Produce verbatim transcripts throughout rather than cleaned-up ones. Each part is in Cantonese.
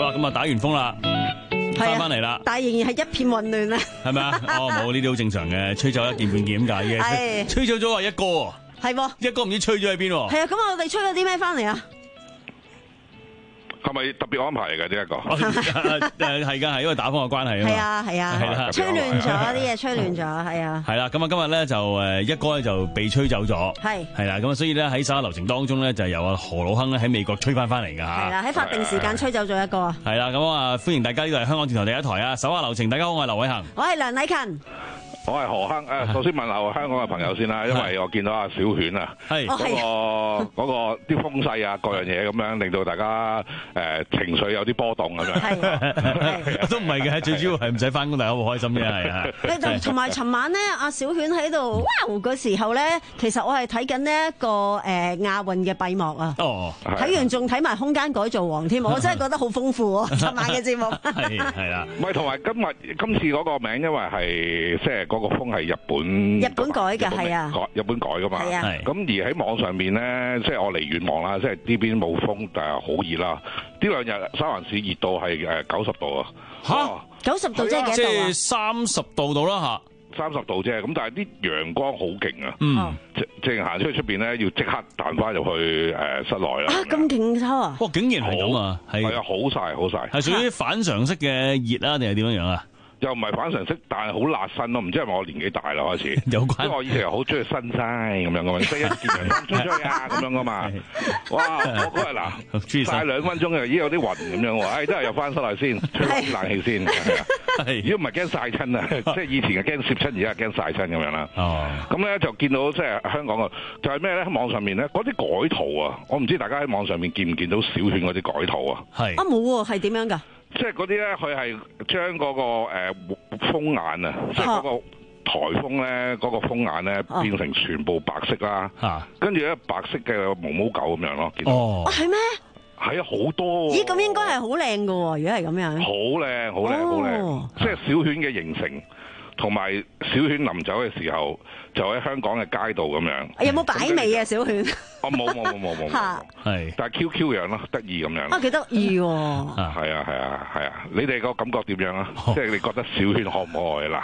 啊，咁啊打完風啦，翻翻嚟啦， 但係仍然係一片混亂啊， 係咪啊？哦，冇呢啲好正常嘅，吹走一件半件咁解嘅，吹走咗話一哥， 係喎， 一哥唔知吹咗喺邊喎。 係啊，咁我哋吹咗啲咩翻嚟啊？ 係咪特別安排嚟嘅呢一個？ 誒係㗎，係因為打風嘅關係啊嘛。 係啊係啊， 係啦， 吹亂咗啲嘢，吹亂咗，係啊。 係啦，咁啊今日咧就誒一哥咧就被吹走咗， 係係啦，咁啊所以咧喺稍後流程當中咧就由阿何老亨咧喺美國吹翻翻嚟㗎嚇。 係啦，喺法定時間吹走咗一個啊。 係啦，咁啊歡迎大家，呢度係香港電台第一台啊，手下留情，大家好，我係劉偉恒， 我係梁禮勤。 我係何亨誒，首先問候香港嘅朋友先啦，因為我見到阿小犬啊， 係嗰個嗰個啲風勢啊，各樣嘢咁樣，令到大家誒情緒有啲波動咁樣。 係， 都唔係嘅，最主要係唔使翻工，大家好開心啫，係啊。 同埋尋晚咧，阿小犬喺度哇嘅時候咧，其實我係睇緊呢一個誒亞運嘅閉幕啊。 哦， 睇完仲睇埋空間改造王添，我真係覺得好豐富喎！尋晚嘅節目係係啦， 唔係同埋今日今次嗰個名，因為係即係嗰個風係日本日本改嘅，係啊， 日本改噶嘛。 係啊， 咁而喺網上面咧，即係我離遠望啦，即係呢邊冇風，但係好熱啦。呢兩日三藩市熱到係誒九十度啊！ 嚇，九十度即係幾多度啊？ 即係三十度到啦嚇。 三十度啫，咁但係啲陽光好勁啊！ 嗯， 即正行出去出邊咧，要即刻彈翻入去誒室內啦。 啊，咁勁抽啊！ 哇，竟然係咁啊！係係啊，好曬好曬， 係屬於反常識嘅熱啊，定係點樣樣啊？ 又唔係反常識，但係好辣身咯。唔知係咪我年紀大啦開始？ 有關。 因為我以前又好中意新西咁樣噶嘛，即係一見陽光出出去啊咁樣噶嘛。哇！我嗰日嗱曬兩分鐘啊，已經有啲暈咁樣喎。唉，真係入翻室內先，吹冷氣先。係。如果唔係驚曬親啊，即係以前係驚攝親，而家係驚曬親咁樣啦。哦。咁咧就見到即係香港嘅，就係咩咧？喺網上面咧，嗰啲改圖啊，我唔知大家喺網上面見唔見到小犬嗰啲改圖啊？ 係。 啊冇喎，係點樣㗎？ 即係嗰啲咧，佢係將嗰個誒風眼啊，即係嗰個颱風咧，嗰個風眼咧變成全部白色啦，跟住咧白色嘅毛毛狗咁樣咯。 哦， 係咩？ 係啊，好多。 咦，咁應該係好靚㗎喎，如果係咁樣。 好靚，好靚，好靚，即係小犬嘅形成。同埋小犬臨走嘅時候，就喺香港嘅街道咁樣。 有冇擺尾啊，小犬？ 哦，冇冇冇冇冇。係。但係 Q Q 樣咯，得意咁樣。 啊，幾得意喎！ 係啊係啊係啊！你哋個感覺點樣啊？即係你覺得小犬可唔可愛啦？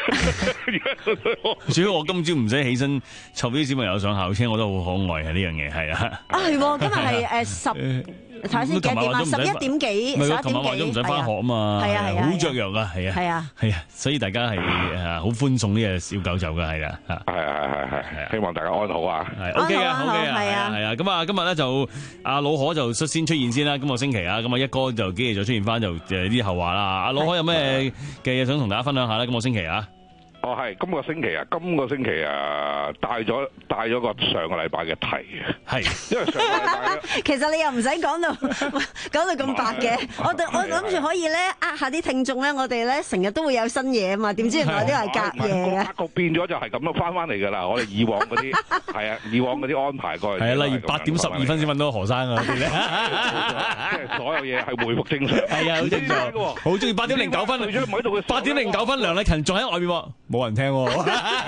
主要我今朝唔使起身湊啲小朋友上校車，我都好可愛啊！呢樣嘢係啊。 啊係喎，今日係誒十。睇下先幾點啊？十一點幾，十一點幾。 琴晚話咗唔使翻學啊嘛， 係啊係啊， 好雀躍啊，係啊， 係啊， 係啊，所以大家係誒好歡送呢隻小狗走噶，係啦， 係係係係，希望大家安好啊， 係 OK 嘅 OK 嘅， 係啊係啊，咁啊今日咧就阿老可就率先出現先啦，今個星期啊，咁啊一哥就幾日再出現翻就誒啲後話啦，阿老可有咩嘅嘢想同大家分享下咧？今個星期啊。 哦，係今個星期啊，今個星期啊，帶咗帶咗個上個禮拜嘅題係， 因為上個禮拜其實你又唔使講到講到咁白嘅，我我諗住可以咧呃下啲聽眾咧，我哋咧成日都會有新嘢啊嘛，點知原來都係隔夜嘅。 格局變咗就係咁樣翻翻嚟㗎啦，我哋以往嗰啲係啊，以往嗰啲安排過嚟。 係啊，例如八點十二分先揾到何生啊嗰啲咧， 即係所有嘢係回復正常。 係啊，好正常喎，好中意八點零九分，八點零九分梁禮勤仲喺外面喎。冇人聽喎，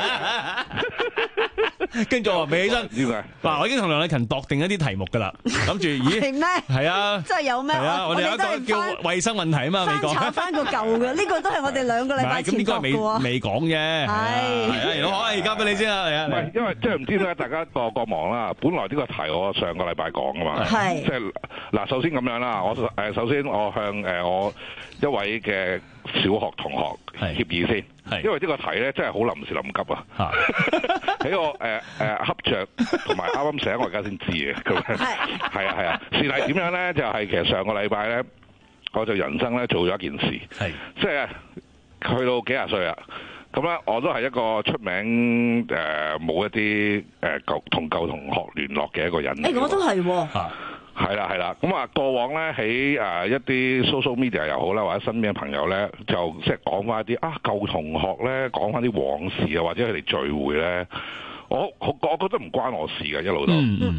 跟住我話未起身。嗱，我已經同梁禮勤度定一啲題目㗎啦，諗住咦係咩？係啊， 真係有咩？ 係啊，我哋有一個叫衞生問題啊嘛，未講。 翻翻個舊嘅，呢個都係我哋兩個禮拜前講嘅喎。 未講啫。係係，好，而家俾你先啦，嚟啊！ 唔係，因為即係唔知點解大家個個忙啦。本來呢個題我上個禮拜講㗎嘛， 係即係嗱，首先咁樣啦，我誒首先我向誒我一位嘅小學同學協議先。因為呢個題咧真係好臨時臨急啊！喺我誒誒恰着同埋啱啱醒，我而家先知嘅咁樣。係啊係啊，事例點樣咧？就係、是、其實上個禮拜咧，我就人生咧做咗一件事，即係去到幾廿歲啦。咁咧我都係一個出名誒冇、呃、一啲誒舊同舊同學聯絡嘅一個人。誒、 欸，我都係喎。 係啦係啦，咁啊過往咧喺誒一啲 social media 又好啦，或者身邊嘅朋友咧，就即係講翻一啲啊舊同學咧，講翻啲往事啊，或者佢哋聚會咧，我我我覺得唔關我事嘅一路都。嗯嗯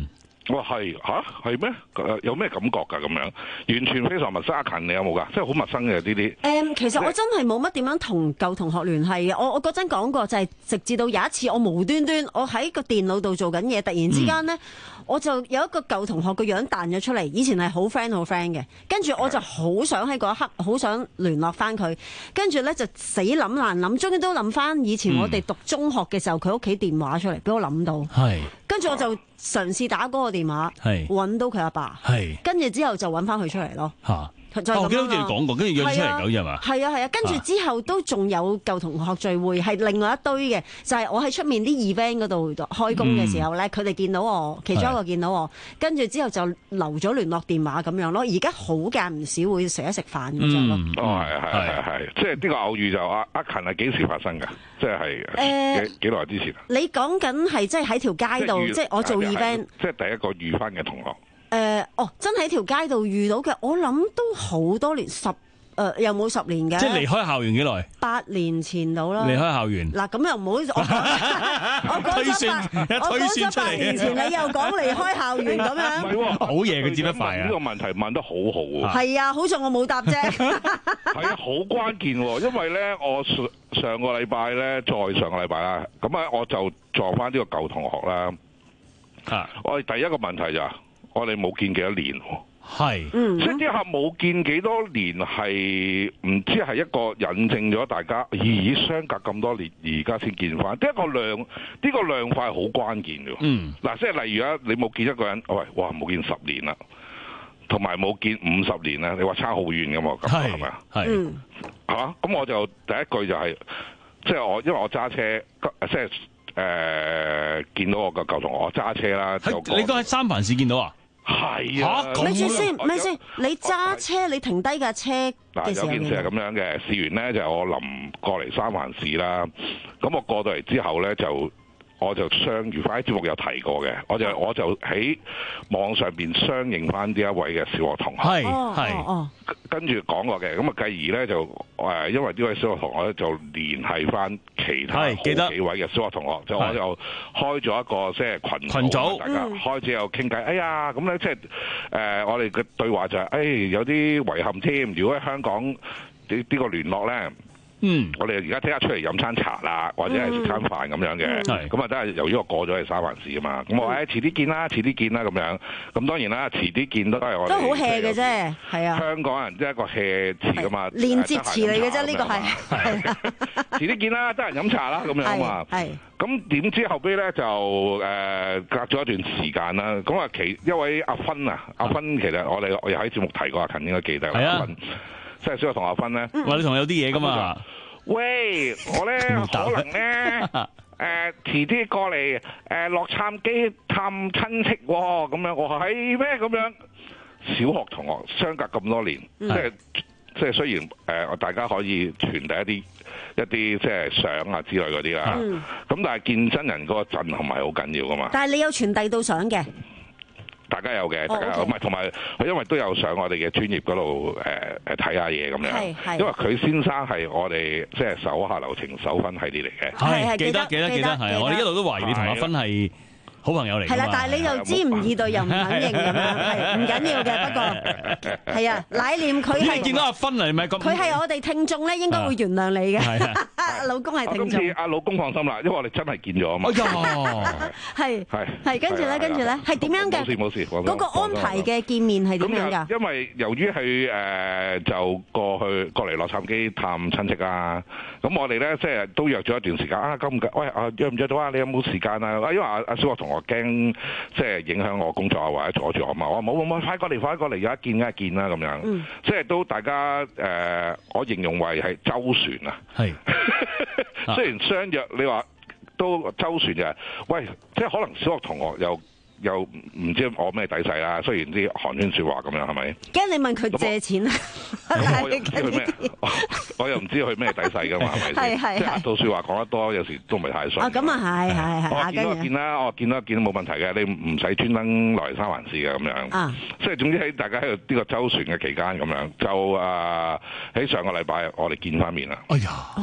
我係吓係咩？有咩感覺㗎？咁樣完全非常陌生。阿勤你有冇㗎？即係好陌生嘅呢啲。 誒，其實我真係冇乜點樣同舊同學聯繫嘅。我我嗰陣講過就係直至到有一次我無端端我喺個電腦度做緊嘢，突然之間咧、嗯、我就有一個舊同學個樣彈咗出嚟。以前係好 friend 好 friend 嘅，跟住我就好想喺嗰一刻好想聯絡翻佢，跟住咧就死諗難諗，終於都諗翻以前我哋讀中學嘅時候佢屋企電話出嚟，俾我諗到。係。跟住我就嘗試打嗰個電話，揾到佢阿爸，跟住之後就揾翻佢出嚟咯。嚇！就係咁樣咯。我記得好似你講過，跟住約出嚟咁啫嘛。係啊係啊，跟住之後都仲有舊同學聚會，係另外一堆嘅，就係我喺出面啲 event 嗰度開工嘅時候咧，佢哋見到我，其中一個見到我，跟住之後就留咗聯絡電話咁樣咯。而家好間唔少會食一食飯咁樣咯。 哦，係係係係，即係呢個偶遇就阿阿勤係幾時發生㗎？即係誒幾幾耐之前啊？ 你講緊係即係喺條街度，即係我做 event， 即係第一個遇翻嘅同學。 誒、呃，哦，真喺條街度遇到嘅，我諗都好多年，十誒、呃、又冇十年嘅。 即係離開校園幾耐？八年前到啦。離開校園。嗱， 咁又唔好，我講咗八，我講咗八年前，你又講離開校園咁樣。 唔係喎， 好嘢，佢接得快啊！ 呢個問題問得好好喎。 係啊，好在我冇答啫。 係啊，好關鍵喎，因為咧，我上上個禮拜咧，再上個禮拜啦，咁啊，我就撞翻呢個舊同學啦。啊！我哋第一個問題就係。我哋冇見幾多年喎，係，所以呢下冇見幾多年係唔知係一個引證咗大家，咦？相隔咁多年，而家先見翻，呢一個量，呢個量化係好關鍵嘅。嗯，嗱，即係例如啊，你冇見一個人，喂，哇，冇見十年啦，同埋冇見五十年啦，你話差好遠㗎嘛？咁係咪啊？係，嚇，咁我就第一句就係，即係我因為我揸車，即係誒見到我個舊同學，我揸車啦。 你都喺三藩市見到啊？ 係啊， 咪住先，咪先，你揸車，你停低架車嘅時候， 嗱，有件事係咁樣嘅，試完咧就我臨過嚟三藩市啦，咁我過到嚟之後咧就我就相遇翻，喺節目有提過嘅，我就我就喺網上邊相認翻呢一位嘅小學同學，係係，跟住講過嘅，咁啊繼而咧就誒，因為呢位小學同學咧就聯繫翻其他好幾位嘅小學同學，就我就開咗一個即係群群組， 大家開始又傾偈，哎呀，咁咧即係誒我哋嘅對話就係，誒有啲遺憾添，如果喺香港呢呢個聯絡咧。嗯，我哋而家聽日出嚟飲餐茶啦，或者係食餐飯咁樣嘅，咁啊都係由於我過咗去三藩市啊嘛，咁我誒遲啲見啦，遲啲見啦咁樣，咁當然啦，遲啲見都係我哋都好 hea 嘅啫，係啊， 香港人即係一個 hea 詞噶嘛， 連接詞嚟嘅啫，呢個係， 遲啲見啦，得閒飲茶啦咁樣啊嘛，係，咁點知後尾咧就誒隔咗一段時間啦，咁啊其一位阿芬啊，阿芬其實我哋我又喺節目提過，阿勤應該記得阿芬。即係小學同學分咧， 話你同佢有啲嘢噶嘛？ 喂，我咧可能咧誒遲啲過嚟誒洛杉磯探親戚喎、哦，咁樣我話係咩咁樣？小學同學相隔咁多年，嗯、即係即係雖然誒、呃、大家可以傳遞一啲一啲即係相啊之類嗰啲啦，咁、嗯、但係見真人嗰個震撼係好緊要噶嘛？ 但係你有傳遞到相嘅？ 大家有嘅，大家有，唔係同埋佢因為都有上我哋嘅專業嗰度誒誒睇下嘢咁樣，因為佢先生係我哋即係手下留情手分系列嚟嘅， 係記得記得記得係，我哋一路都懷疑你同阿芬係好朋友嚟。 係啦，但係你又知唔易對又唔肯認咁樣，係唔緊要嘅。不過係啊，乃念佢係見到阿芬嚟咪咁， 佢係我哋聽眾咧，應該會原諒你嘅。老公係聽眾， 今次阿老公放心啦，因為我哋真係見咗啊嘛。 係係係，跟住咧，跟住咧，係點樣嘅？ 冇事冇事， 嗰個安排嘅見面係點樣㗎？ 因為由於佢誒就過去過嚟洛杉磯探親戚啊，咁我哋咧即係都約咗一段時間啊。咁唔該，喂啊約唔約到啊？你有冇時間啊？因為阿阿小學同學驚即係影響我工作啊，或者阻住我嘛。我話冇冇冇，快過嚟快過嚟，而家見梗係見啦咁樣。嗯、即係都大家誒、呃，我形容為係周旋啊。係。雖然相約，你話都周旋嘅，喂，即係可能小學同學又又唔知我咩底細啦。雖然啲寒暄説話咁樣，係咪？驚你問佢借錢啊！ 我又唔知佢咩，我又唔知佢咩底細噶嘛，係咪先？即係到説話講得多，有時都唔係太順。 啊，咁啊係係係。 我見到見啦，我見到見到冇問題嘅，你唔使專登來三藩市嘅咁樣。啊，即係總之喺大家喺度呢個周旋嘅期間咁樣，就啊喺上個禮拜我哋見翻面啦。哎呀！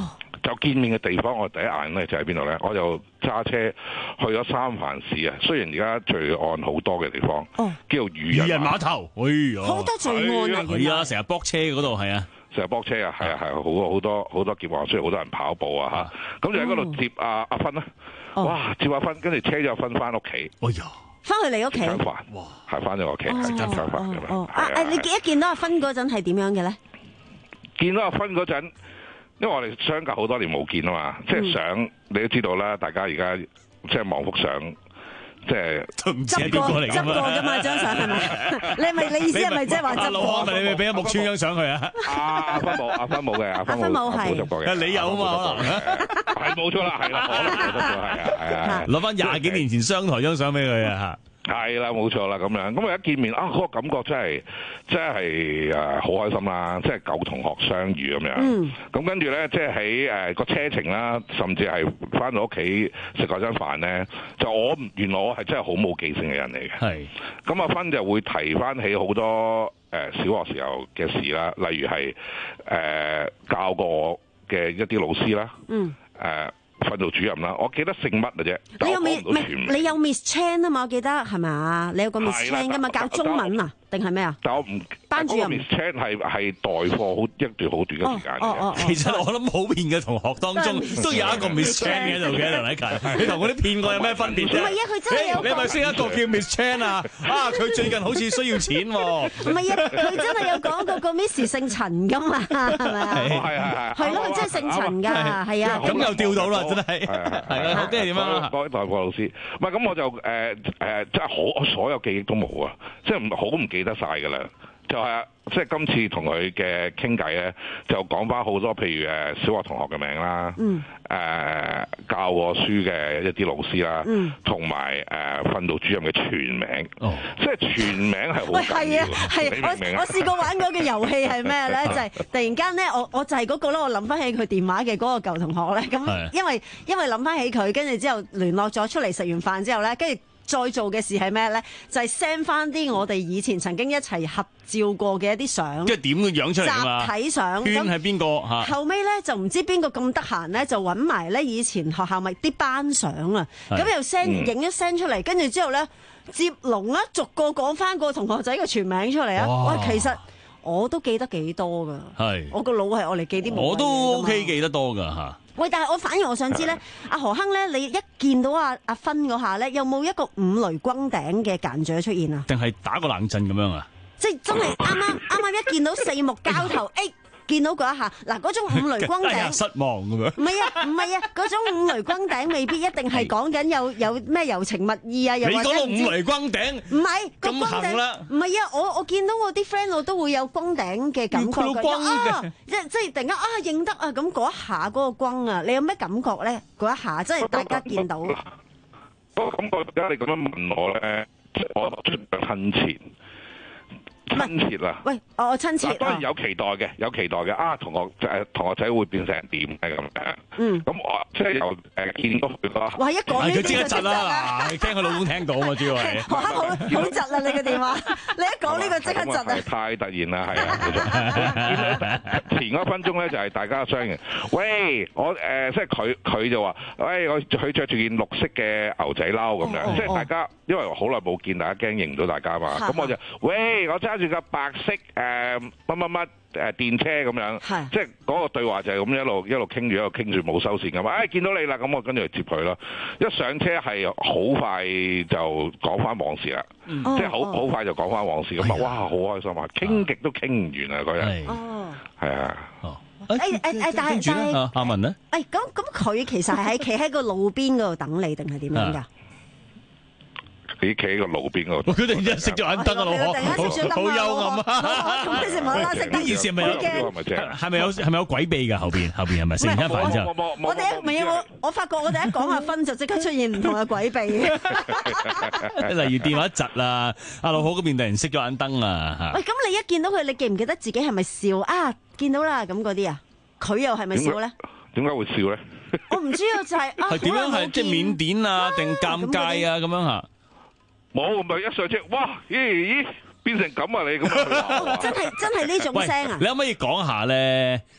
就見面嘅地方，我第一眼咧就喺邊度咧？我就揸車去咗三藩市啊。雖然而家罪案好多嘅地方，哦、叫做漁人碼頭。 哎呀， 好多罪案啊！ 係啊，成日駁車嗰度係啊， 成日駁車啊，係啊係啊，好好多好多劫案，雖然好多人跑步啊嚇。咁就喺嗰度接阿阿芬啦。哇！接阿芬，跟住車咗阿芬翻屋企。 哎呀！ 翻去你屋企， 哇！係翻咗屋企，係食餐飯咁樣。 哦，啊誒，你一見到阿芬嗰陣係點樣嘅咧？ 見到阿芬嗰陣，因為我哋相隔好多年冇見啊嘛，即係相你都知道啦，大家而家即係望幅相，即係執過執過㗎嘛張相係咪？你係咪你意思係咪即係話執過？ 阿咪你咪俾阿木村張相佢啊？ 阿芬冇，阿芬冇嘅，阿芬冇係執過嘅。 你有啊嘛？ 係冇錯啦，係啦，可能我執過係啊，係啊。 攞翻廿幾年前商台張相俾佢啊！ 係啦，冇錯啦，咁樣咁啊一見面啊，嗰、那個感覺真係真係誒好開心啦，即係舊同學相遇咁樣。咁、嗯、跟住咧，即係喺誒個車程啦，甚至係翻到屋企食嗰餐飯咧，就我原來我係真係好冇記性嘅人嚟嘅。係咁阿芬就會提翻起好多誒、呃、小學時候嘅事啦，例如係誒、呃、教過我嘅一啲老師啦。嗯。誒、呃。訓導主任啦，我記得姓乜嘅啫。 你有 Miss 你有 Miss Chan 啊嘛？我記得係咪？你有個 Miss Chan 噶嘛？教中文啊？定係咩啊？ 但我唔班主任 Miss Chan 係係代課好一段好短嘅時間嘅。 哦哦哦、 其實我諗普遍嘅同學當中都有一個 Miss Chan 喺度嘅，梁禮勤。你同嗰啲騙過有咩分別啫？ 唔係啊，佢真係有。 你係咪識一個叫 Miss Chan 啊？啊，佢最近好似需要錢喎。唔係啊，佢真係有講過個 Miss 姓陳噶嘛？係咪啊？ 係係係。 係咯，佢真係姓陳㗎，係啊。 咁又調到啦，真係。係啦，好，跟住點啊？ 各位代課老師，唔係咁我就誒誒，真係好所有記憶都冇啊，即係唔好唔記得晒㗎啦。就係、是、即係今次同佢嘅傾偈咧，就講翻好多，譬如誒小學同學嘅名啦，誒、嗯呃、教過書嘅一啲老師啦，同埋誒訓導主任嘅全名，哦、即係全名係好緊要。 係啊，係我我試過玩嗰個遊戲係咩咧？就係、是、突然間咧，我我就係嗰個咧，我諗翻起佢電話嘅嗰個舊同學咧。咁因為因為諗翻起佢，跟住之後聯絡咗出嚟，食完飯之後咧，跟住。再做嘅事係咩咧？就係 send 翻啲我哋以前曾經一齊合照過嘅一啲相， 即係點嘅樣出嚟啊嘛？ 集體相， 圈係邊個嚇？ 後尾咧就唔知邊個咁得閒咧，就揾埋咧以前學校咪啲班相啊，咁又 send 影一 send 出嚟，跟住之後咧接龍啦，逐個講翻個同學仔嘅全名出嚟啊！哇，其實我都記得幾多㗎，係我個腦係我嚟記啲， 我都 OK 記得多㗎嚇。 喂，但係我反而我想知咧，阿何亨咧，你一見到阿阿芬嗰下咧，有冇一個五雷轟頂嘅間著出現啊？ 定係打個冷震咁樣啊？ 即係真係啱啱啱啱一見到四目交投，誒！見到嗰一下，嗱嗰種五雷轟頂， 失望咁樣。 唔係啊，唔係啊，嗰種五雷轟頂未必一定係講緊有有咩柔情蜜意啊，又或者你講到五雷轟頂， 唔係個轟頂，唔係啊，我我見到我啲 friend 我都會有轟頂嘅感覺嘅啊，即即係突然間啊認得啊，咁嗰一下嗰個轟啊，你有咩感覺咧？嗰一下真係大家見到。 嗰個感覺，而家你咁樣問我咧，我出親切。親切啦， 喂，我親切， 當然有期待嘅，有期待嘅啊！同學誒，同學仔會變成點嘅咁樣？嗯，咁我即係由誒見到佢咯。 哇！一講呢啲就即刻窒啦，驚佢老公聽到啊嘛，主要係。 好好窒啦！你個電話，你一講呢個即刻窒啊！ 太突然啦，係啊！前嗰分鐘咧就係大家相認。喂，我誒即係佢佢就話，喂，我佢着住件綠色嘅牛仔褸咁樣，即係大家因為好耐冇見，大家驚認唔到大家嘛。咁我就喂，我揸住架白色誒乜乜乜誒電車咁樣，即係嗰個對話就係咁一路一路傾住一路傾住冇收線咁啊！誒見到你啦，咁我跟住去接佢咯。一上車係好快就講翻往事啦，即係好好快就講翻往事咁啊！哇，好開心啊！傾極都傾唔完啊！嗰日哦，係啊， 誒誒誒，但係但係阿文咧， 誒咁咁佢其實係企喺個路邊嗰度等你定係點樣㗎？ 你企喺個路邊嗰度， 佢哋一熄咗眼燈啊，老婆，好幽暗啊！ 咁你食冇啦，食呢件事係咪有？係咪有？係咪有詭秘㗎？後邊後邊係咪食完餐飯之後？ 我哋一唔係我，我發覺我哋一講下分就即刻出現唔同嘅詭秘。 例如電話窒啦，阿老婆嗰邊突然熄咗眼燈啊！ 喂，咁你一見到佢，你記唔記得自己係咪笑啊？見到啦，咁嗰啲啊，佢又係咪笑咧？ 點解會笑咧？ 我唔知啊，就係啊， 係點樣係即係緬甸啊，定尷尬啊咁樣嚇？ 冇，咪一上車，哇！咦咦，變成咁啊你咁啊！ 真係真係呢種聲啊！ 你可唔可以講下咧？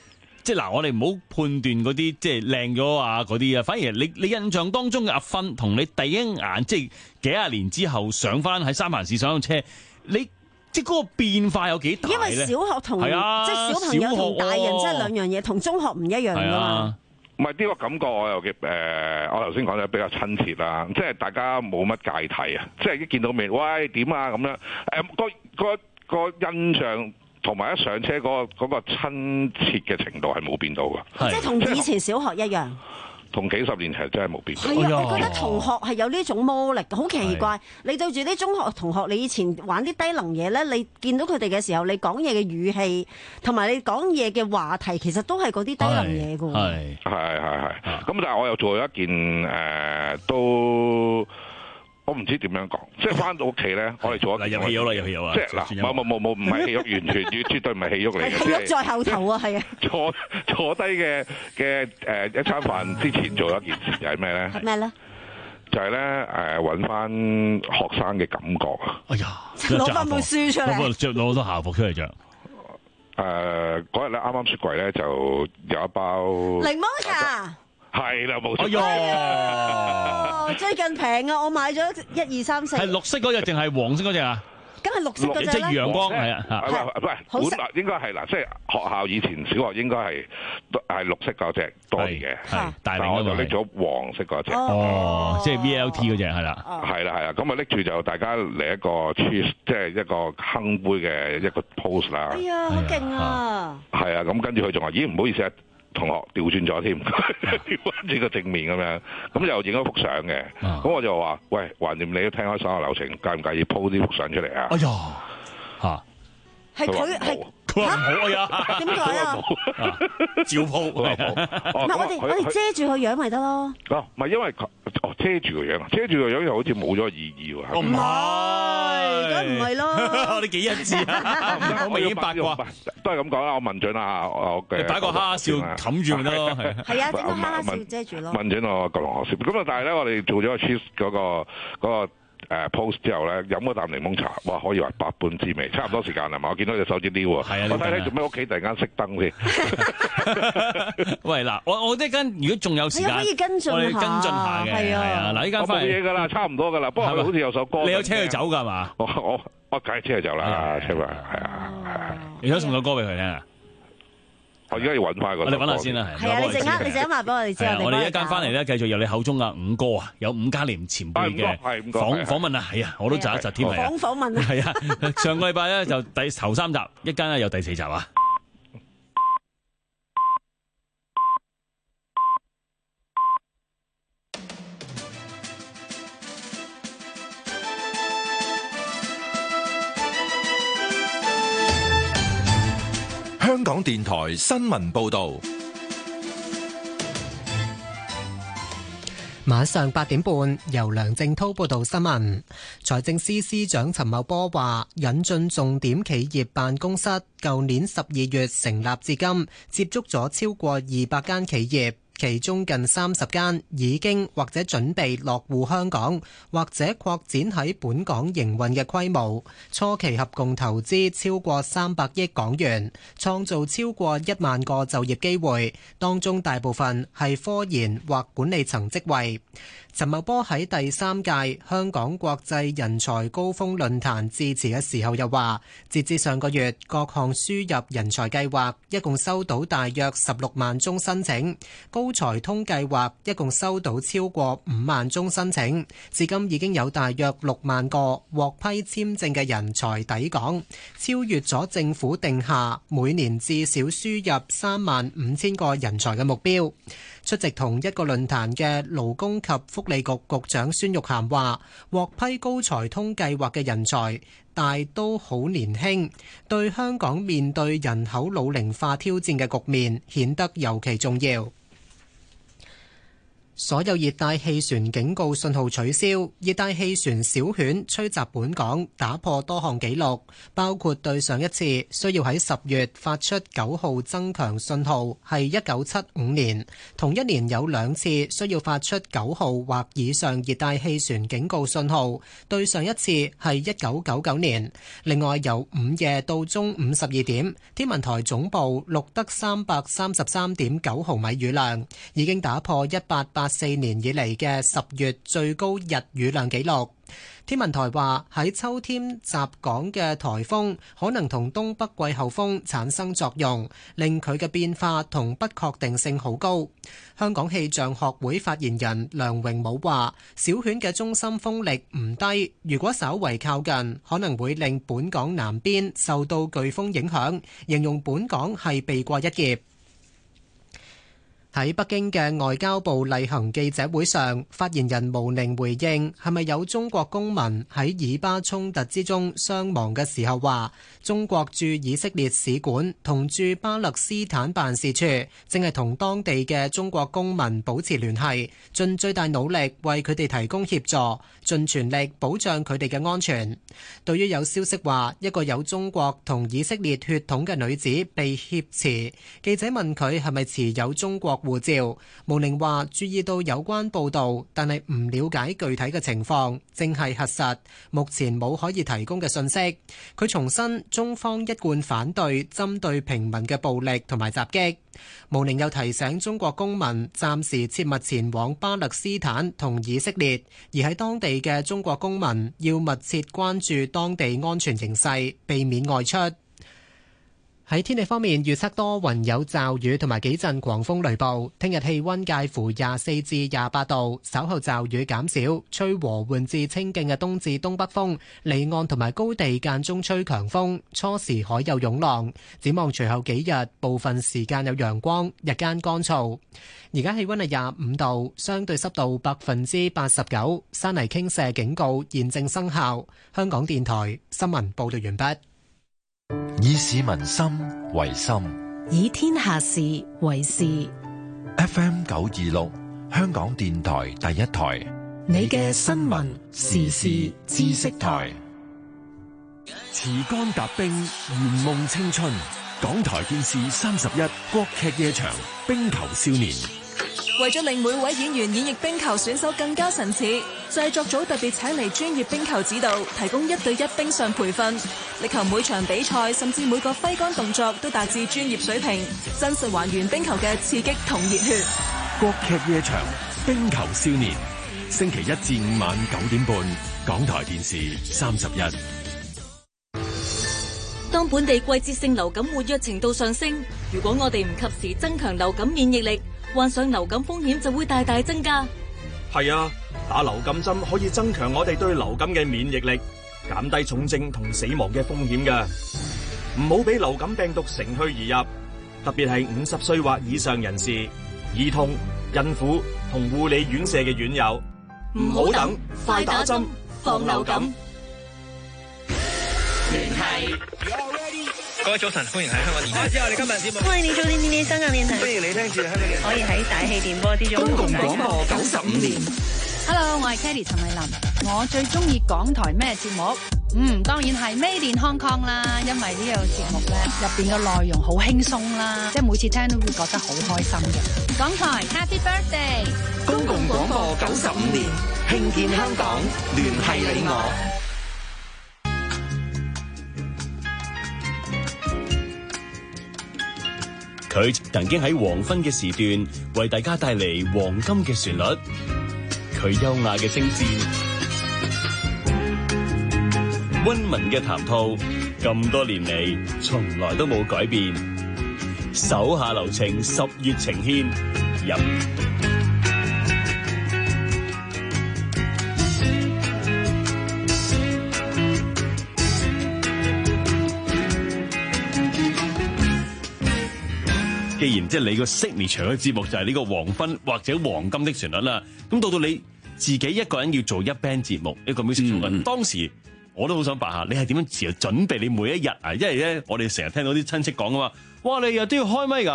即係嗱，我哋唔好判斷嗰啲即係靚咗啊嗰啲啊，反而你你印象當中嘅阿芬同你第一眼即係幾廿年之後上翻喺三藩市上車，你即係嗰個變化有幾大咧？ 因為小學同、啊、即係小朋友同大人即係兩樣嘢，同中學唔一樣噶嘛。 唔係呢個感覺，我又嘅誒，我頭先講得比較親切啦，即係大家冇乜芥蒂啊，即係一見到面，喂點啊咁樣，誒、呃、個個個印象同埋一上車嗰、嗰個嗰、嗰個親切嘅程度係冇變到㗎， 即係同以前小學一樣。 同幾十年前真係冇變。 係啊，我覺得同學係有呢種魔力，好奇怪。你對住啲中學同學，你以前玩啲低能嘢咧，你見到佢哋嘅時候，你講嘢嘅語氣同埋你講嘢嘅話題，其實都係嗰啲低能嘢㗎。 係係係係。咁但係我又做咗一件誒、呃，都我唔知點樣講，即係翻到屋企咧，我哋做咗嗱入戲肉啦，入戲肉啊！ 即係嗱，冇冇冇冇，唔係戲肉，完全絕對唔係戲肉嚟嘅。 戲肉在後頭啊，係啊。 坐坐低嘅嘅誒一餐飯之前做咗一件事，就係咩咧？ 係咩咧？ 就係咧誒揾翻學生嘅感覺啊！ 哎呀， 攞翻本書出嚟， 着攞好多校服出嚟着。 誒嗰日咧啱啱雪櫃咧就有一包檸檬茶。 係啦，冇錯。 哎呀， 最近平啊！我買咗一二三四。 係綠色嗰隻定係黃色嗰隻啊？ 梗係綠色嗰隻啦。 即係陽光係啊， 唔係本來應該係嗱，即係學校以前小學應該係係綠色嗰隻多啲嘅， 係，但係我就拎咗黃色嗰隻。 哦，即係 V L T 嗰隻係啦。 係啦係啦，咁啊拎住就大家嚟一個 cheers，即係一個哼杯嘅一個 pose 啦。 哎呀，好勁啊！ 係啊，咁跟住佢仲話：咦，唔好意思啊。同學調轉咗添，調翻轉個正面咁樣，咁又影咗幅相嘅。咁、啊、我就話：喂，橫掂你都聽開所有流程，介唔介意 po 啲幅相出嚟啊？ 哎呀，嚇！ 係佢係佢話唔好呀？ 點解啊？ 照 po 唔係我哋我哋遮住個樣咪得咯。 哦，唔係因為哦遮住個樣，遮住個樣又好似冇咗意義喎。 唔係， 梗唔係咯。 我哋幾一致啊！我已經八卦， 都係咁講啦。我問準啦，我嘅擺個哈笑冚住咪得咯。 係啊，整個哈笑遮住咯。 問準我個同學笑。咁啊，但係咧，我哋做咗個 cheese 嗰個嗰個。誒 post 之後咧，飲嗰啖檸檬茶，哇！可以話百般滋味，差唔多時間啦嘛。我見到隻手指撩喎，我睇睇做咩屋企突然間熄燈先。 喂嗱，我我呢間如果仲有時間， 可以跟進下， 我哋跟進下嘅，係啊。嗱，呢間翻嚟冇嘢㗎啦，差唔多㗎啦。不過好似有首歌， 你有車佢走㗎嘛？ 我我我梗係車佢走啦，車佢係啊係啊。 你想送首歌俾佢聽啊？ 我而家要揾翻個， 我哋揾下先啦。 係啊，你陣間你陣間話俾我哋知。 我哋一間翻嚟咧，繼續由你口中啊五哥啊，有伍嘉廉前輩嘅訪訪問啊，係啊，我都窒一窒添啊。 訪訪問啊， 係啊，上個禮拜咧就第頭三集，一間咧有第四集啊。 香港電台新聞報道， 晚上八點半，由梁正濤報道新聞。財政司司長陳茂波話，引進重點企業辦公室，舊年十二月成立至今，接觸咗超過二百間企業。其中近三十間已經或者準備落戶香港，或者擴展喺本港營運嘅規模，初期合共投資超過三百億港元，創造超過一萬個就業機會，當中大部分係科研或管理層職位。陳茂波喺第三屆香港國際人才高峰論壇致辭嘅時候又話，截至上個月，各項輸入人才計劃一共收到大約十六萬宗申請，高才通計劃一共收到超過五萬宗申請，至今已經有大約六萬個獲批簽證嘅人才抵港，超越咗政府定下每年至少輸入三萬五千個人才嘅目標。出席同一個論壇嘅勞工及福利局局長孫玉菡話，獲批高才通計劃嘅人才大都好年輕，對香港面對人口老齡化挑戰嘅局面顯得尤其重要。 所有熱帶氣旋警告信號取消，熱帶氣旋小犬吹襲本港，打破多項紀錄，包括對上一次需要喺十月發出九號增強信號係一九七五年，同一年有兩次需要發出九號或以上熱帶氣旋警告信號，對上一次係一九九九年。另外由午夜到中午十二點，天文台總部錄得三百三十三點九毫米雨量，已經打破一八八四年以嚟嘅十月最高日雨量紀錄。天文台話喺秋天襲港嘅颱風可能同東北季候風產生作用，令佢嘅變化同不確定性好高。香港氣象學會發言人梁榮武話：小犬嘅中心風力唔低，如果稍為靠近，可能會令本港南邊受到颶風影響，形容本港係避過一劫。喺北京嘅外交部例行記者會上，發言人毛寧回應係咪有中國公民喺以巴衝突之中傷亡嘅時候話，中國駐以色列使館同駐巴勒斯坦辦事處正係同當地嘅中國公民保持聯繫，盡最大努力為佢哋提供協助，盡全力保障佢哋嘅安全。對於有消息話一個有中國同以色列血統嘅女子被挾持，記者問佢係咪持有中國護照，毛寧話注意到有關報道，但係唔了解具體嘅情況，正係核實，目前冇可以提供嘅信息。佢重申中方一貫反對針對平民嘅暴力同埋襲擊。毛寧又提醒中國公民暫時切勿前往巴勒斯坦同以色列，而喺當地嘅中國公民要密切關注當地安全形勢，避免外出。喺天氣方面，預測多雲有驟雨同埋幾陣狂風雷暴。聽日氣溫介乎廿四至廿八度，稍後驟雨減少，吹和緩至清勁嘅東至東北風，離岸同埋高地間中吹強風，初時海有湧浪。展望隨後幾日，部分時間有陽光，日間乾燥。而家氣溫係廿五度，相對濕度百分之八十九，山泥傾瀉警告現正生效。香港電台新聞報道完畢。 以市民心為心， 以天下事為事。 F M 九二六，香港電台第一台， 你嘅新聞時事知識台。 持竿踏冰，圓夢青春。港台電視三十一，國劇夜場，冰球少年。 為咗令每位演員演繹冰球選手更加神似，製作組特別請嚟專業冰球指導，提供一對一冰上培訓，力求每場比賽甚至每個揮桿動作都達至專業水平，真實還原冰球嘅刺激同熱血。 國劇夜場，冰球少年，星期一至五晚九點半，港台電視三十一。 當本地季節性流感活躍程度上升，如果我哋唔及時增強流感免疫力，患上流感風險就會大大增加。 係啊，打流感針可以增強我哋對流感嘅免疫力，減低重症同死亡嘅風險㗎。唔好俾流感病毒乘虛而入，特別係五十歲或以上人士、兒童、孕婦同護理院舍嘅院友。 唔好等，快打針，防流感。 聯繫各位早晨，歡迎喺香港電台。 開始我哋今日節目。 歡迎你做電電電香港電台。 歡迎你聽住香港電台。 可以喺大氣電波之中。 公共廣播九十五年。 Hello， 我係 Kelly 陳慧琳。我最中意港台咩節目？嗯，當然係 Made in Hong Kong 啦，因為呢個節目咧入邊嘅內容好輕鬆啦，即係每次聽都會覺得好開心嘅。港台 Happy Birthday！ 公共廣播九十五年，慶建香港，聯繫你我。 佢曾經喺黃昏嘅時段為大家帶嚟黃金嘅旋律，佢優雅嘅聲線、溫文嘅談吐，咁多年嚟從來都冇改變。手下留情，十月情牽入。既然即係你個 signature 嘅節目就係呢個黃昏或者黃金的旋律啦，咁到到你自己一個人要做一 band 節目，一個 music 節目，嗯，當時我都好想白下，你係點樣時準備你每一日啊？因為咧，我哋成日聽到啲親戚講噶嘛，哇，你日都要開咪噶，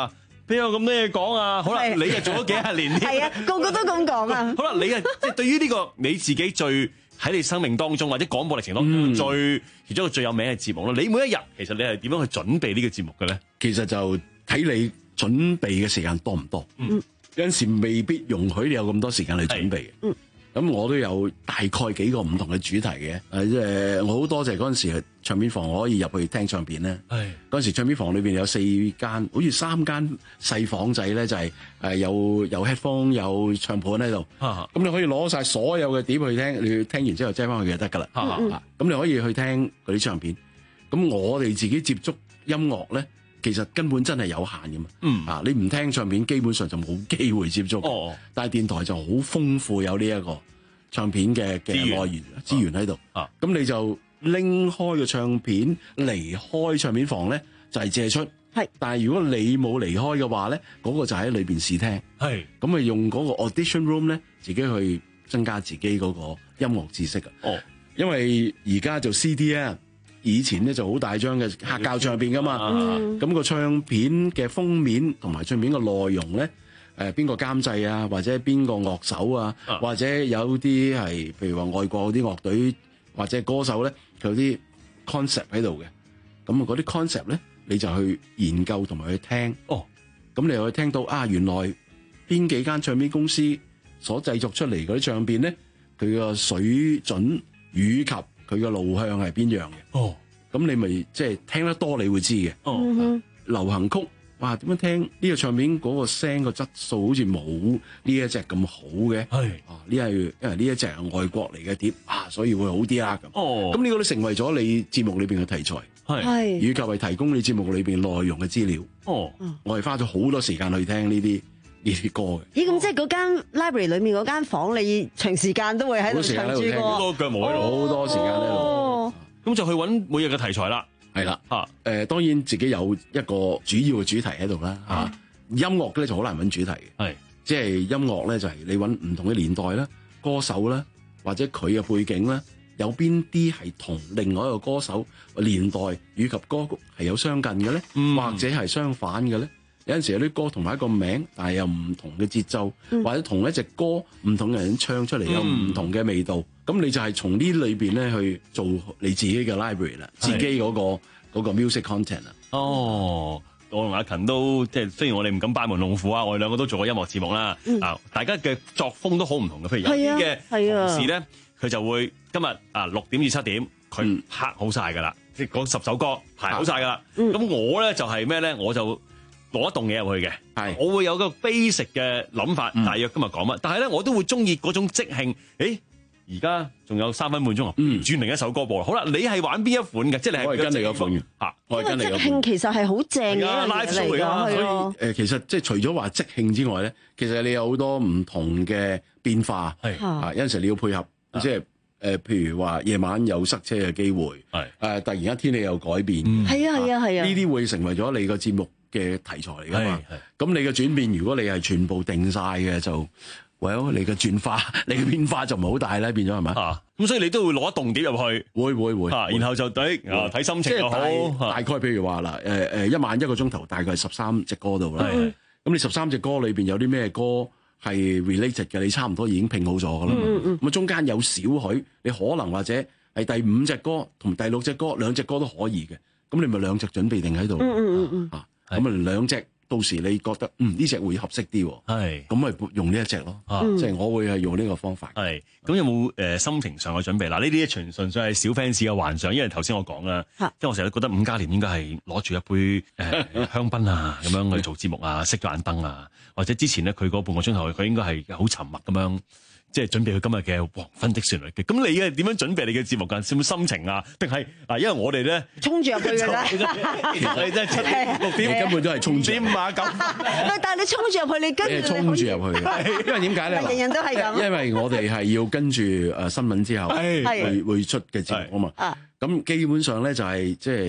邊有咁多嘢講啊？好啦，你又做咗幾廿年， 係啊，個個都咁講啊。 好啦，你啊，即係對於呢個你自己最喺你生命當中或者廣播歷程當中、嗯、最其中一個最有名嘅節目咯。你每一日其實你係點樣去準備呢個節目嘅咧？ 其實就睇你準備嘅時間多唔多。嗯，有陣時未必容許你有咁多時間去準備。嗯。咁我都有大概幾個唔同嘅主題嘅，誒即係我好多謝嗰陣時唱片房我可以入去聽唱片咧。係嗰陣時唱片房裏邊有四間，好似三間細房仔咧，就係誒有有 headphone 有唱盤喺度。咁、啊、你可以攞晒所有嘅碟去聽，你聽完之後擠翻去就得㗎啦。咁、啊啊、你可以去聽嗰啲唱片。咁我哋自己接觸音樂咧，其實根本真係有限㗎嘛。嗯啊，你唔聽唱片，基本上就冇機會接觸。哦，但係電台就好豐富，有呢一個唱片嘅嘅來源資源喺度。啊，咁你就拎開個唱片，離開唱片房咧，就係、是、借出。係，但係如果你冇離開嘅話咧，嗰、那個就喺裏邊試聽。係，咁咪用嗰個 audition room 咧，自己去增加自己嗰個音樂知識啊。哦，因為而家做 C D 啊。以前咧就好大張嘅黑膠唱片噶嘛，咁、啊、個唱片嘅封面同埋唱片嘅內容咧，誒邊個監製啊，或者邊個樂手啊，啊或者有啲係譬如話外國嗰啲樂隊或者歌手咧，佢有啲 concept 喺度嘅，咁啊嗰啲 concept 咧你就去研究同埋去聽，哦，咁你又去聽到啊原來邊幾間唱片公司所製作出嚟嗰啲唱片咧，佢個水準以及佢嘅路向係邊樣嘅？哦，咁你咪即係聽得多，你會知嘅。哦、嗯，流行曲，哇，點樣聽呢、這個唱片嗰個聲個質素好似冇呢一隻咁好嘅。係，啊，呢係因為呢一隻係外國嚟嘅碟啊，所以會好啲啦。咁，哦，咁呢個都成為咗你節目裏邊嘅題材。係，以及係提供你節目裏邊內容嘅資料。哦，我係花咗好多時間去聽呢啲呢啲歌嘅。咦，咁即係嗰間 library 裏面嗰間房，你長時間都會喺度唱住歌，好多腳毛喺度，好多時間喺度。咁就去揾每日嘅題材啦。係啦，嚇、呃、誒，當然自己有一個主要嘅主題喺度啦。嚇、啊，音樂咧就好難揾主題嘅。係，即係音樂咧就係你揾唔同嘅年代啦、歌手啦，或者佢嘅背景啦，有邊啲係同另外一個歌手年代以及歌曲係有相近嘅咧、嗯，或者係相反嘅咧？有陣時有啲歌同埋一個名，但係有唔同嘅節奏、嗯，或者同一隻歌唔同嘅人唱出嚟有唔同嘅味道。咁、嗯、你就係從呢裏邊咧去做你自己嘅 library 啦，自己嗰、嗰個嗰個 music content 啊。哦，我同阿勤都即係雖然我哋唔敢班門弄斧啊，我哋兩個都做過音樂節目啦。啊、嗯，大家嘅作風都好唔同嘅。譬如有啲嘅同事咧，佢就會今日啊六點至七點，佢拍好晒㗎啦，即係嗰十首歌排好晒㗎啦。咁、嗯、我咧就係咩咧？我就攞一棟嘢入去嘅，係我會有個 basic 嘅諗法，大約今日講乜，但係咧我都會中意嗰種即興。誒，而家仲有三分半鐘啊，轉另一首歌播。好啦，你係玩邊一款嘅？即係你係我係跟你嗰款嚇，我係跟你嗰款。即興其實係好正嘅一樣嘢嚟㗎，所以誒，其實即係除咗話即興之外咧，其實你有好多唔同嘅變化，係啊，有陣時你要配合，即係誒，譬如話夜晚有塞車嘅機會，係誒，突然間天氣有改變，係啊係啊係啊，呢啲會成為咗你個節目嘅題材嚟噶嘛？咁你嘅轉變，如果你係全部定晒嘅，就 well 你嘅轉化，你嘅變化就唔係好大啦，變咗係咪？啊，咁所以你都會攞一棟碟入去，會會會，啊，然後就對啊睇心情又好，大概譬如話啦，誒誒一晚一個鐘頭，大概係十三隻歌度啦。咁你十三隻歌裏邊有啲咩歌係 related 嘅？你差唔多已經拼好咗噶啦嘛。咁、嗯、啊、嗯、中間有少許，你可能或者係第五隻歌同第六隻歌兩隻歌都可以嘅。咁你咪兩隻準備定喺度。嗯嗯嗯啊。咁啊，兩隻到時你覺得嗯呢隻會合適啲，係咁咪用呢一隻咯，即、啊、係、就是、我會係用呢個方法。係咁有冇誒、呃、心情上嘅準備？嗱，呢啲純純粹係小 fans 嘅幻想，因為頭先我講啦，即係我成日都覺得伍嘉廉應該係攞住一杯誒、呃、香檳啊，咁樣去做節目啊，熄咗眼燈啊，或者之前咧佢嗰半個鐘頭佢應該係好沉默咁樣。即係準備佢今日嘅黃昏的旋律嘅，咁你係點樣準備你嘅節目㗎？有冇心情啊？定係嗱？因為我哋咧衝住入去㗎啦，你真係七點六點根本都係衝住。點啊咁？但係你衝住入去，你跟住衝住入去，因為點解咧？人人都係咁。因為我哋係要跟住誒新聞之後會會出嘅節目啊嘛。咁基本上咧就係即係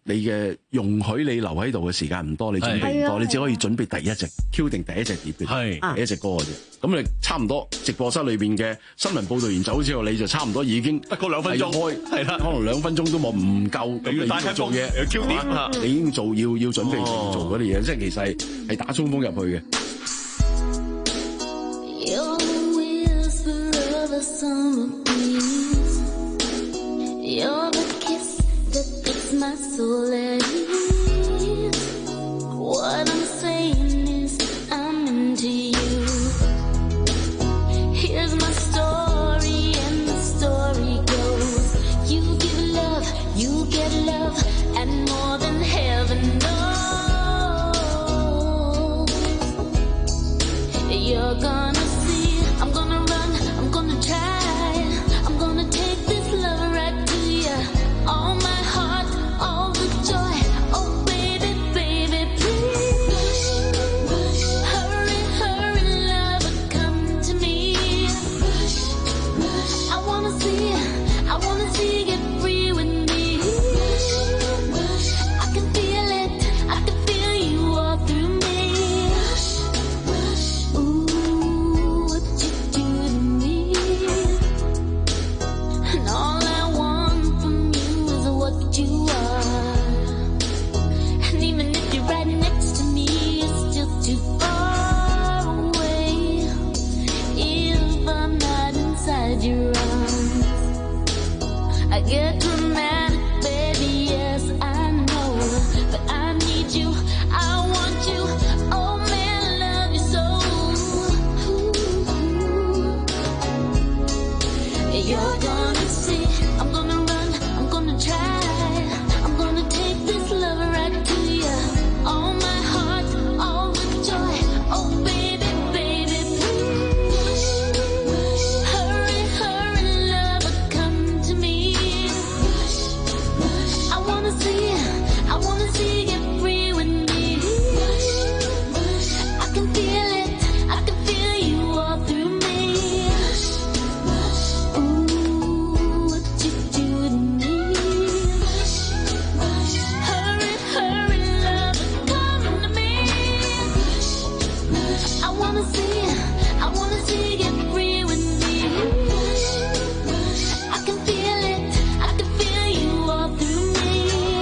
你嘅容許你留喺度嘅時間唔多，你準備唔多，你只可以準備第一隻 Q 定第一隻碟嘅，第一隻歌嘅啫。咁你差唔多直播室裏邊嘅新聞報導員走之後，你就差唔多已經得嗰兩分鐘開，係啦，可能兩分鐘都冇唔夠，咁你要做嘢 Q 碟，你已經做要要準備做嗰啲嘢，即係其實係係打衝鋒入去嘅。 You're the kiss that fits my soul at ease. What I'm saying is I'm into you. Here's my story and the story goes. You give love, you get love, and more than heaven knows. You're gonna see, I'm gonna run, I'm gonna try, I'm gonna take this love right to you. All my heart, all the joy. Oh baby, baby, please. Hurry, hurry, love, come to me. I wanna see, I wanna see you free with me. I can feel it, I can feel you all through me. Ooh, what you do to me. And all I want from you is what you are. And even if you're right next to me, it's still too far away. If I'm not inside your arms, I get dramatic, baby, yes, I know. But I need you, I want you, oh man, I love you so. You're gonna see, I'm gonna run, I'm gonna try, I'm gonna take this love right to you. All my heart, all the joy, oh baby, baby, please. Hurry, hurry, love, come to me. I wanna see, I wanna see you free with me. I can feel it, I can feel you all through me. Ooh, what you do to me. Hurry, hurry, love, come to me. I wanna see, I wanna see you free with me. I can feel it, I can feel you all through me.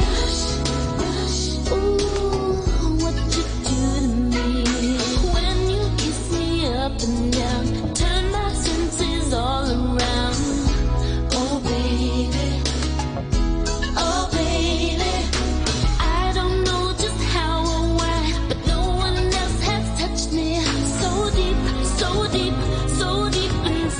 Ooh, what you do to me. When you kiss me up and down, turn my senses all around. Oh baby, oh baby, I don't know just how or why, but no one else has touched me so deep, so deep, so deep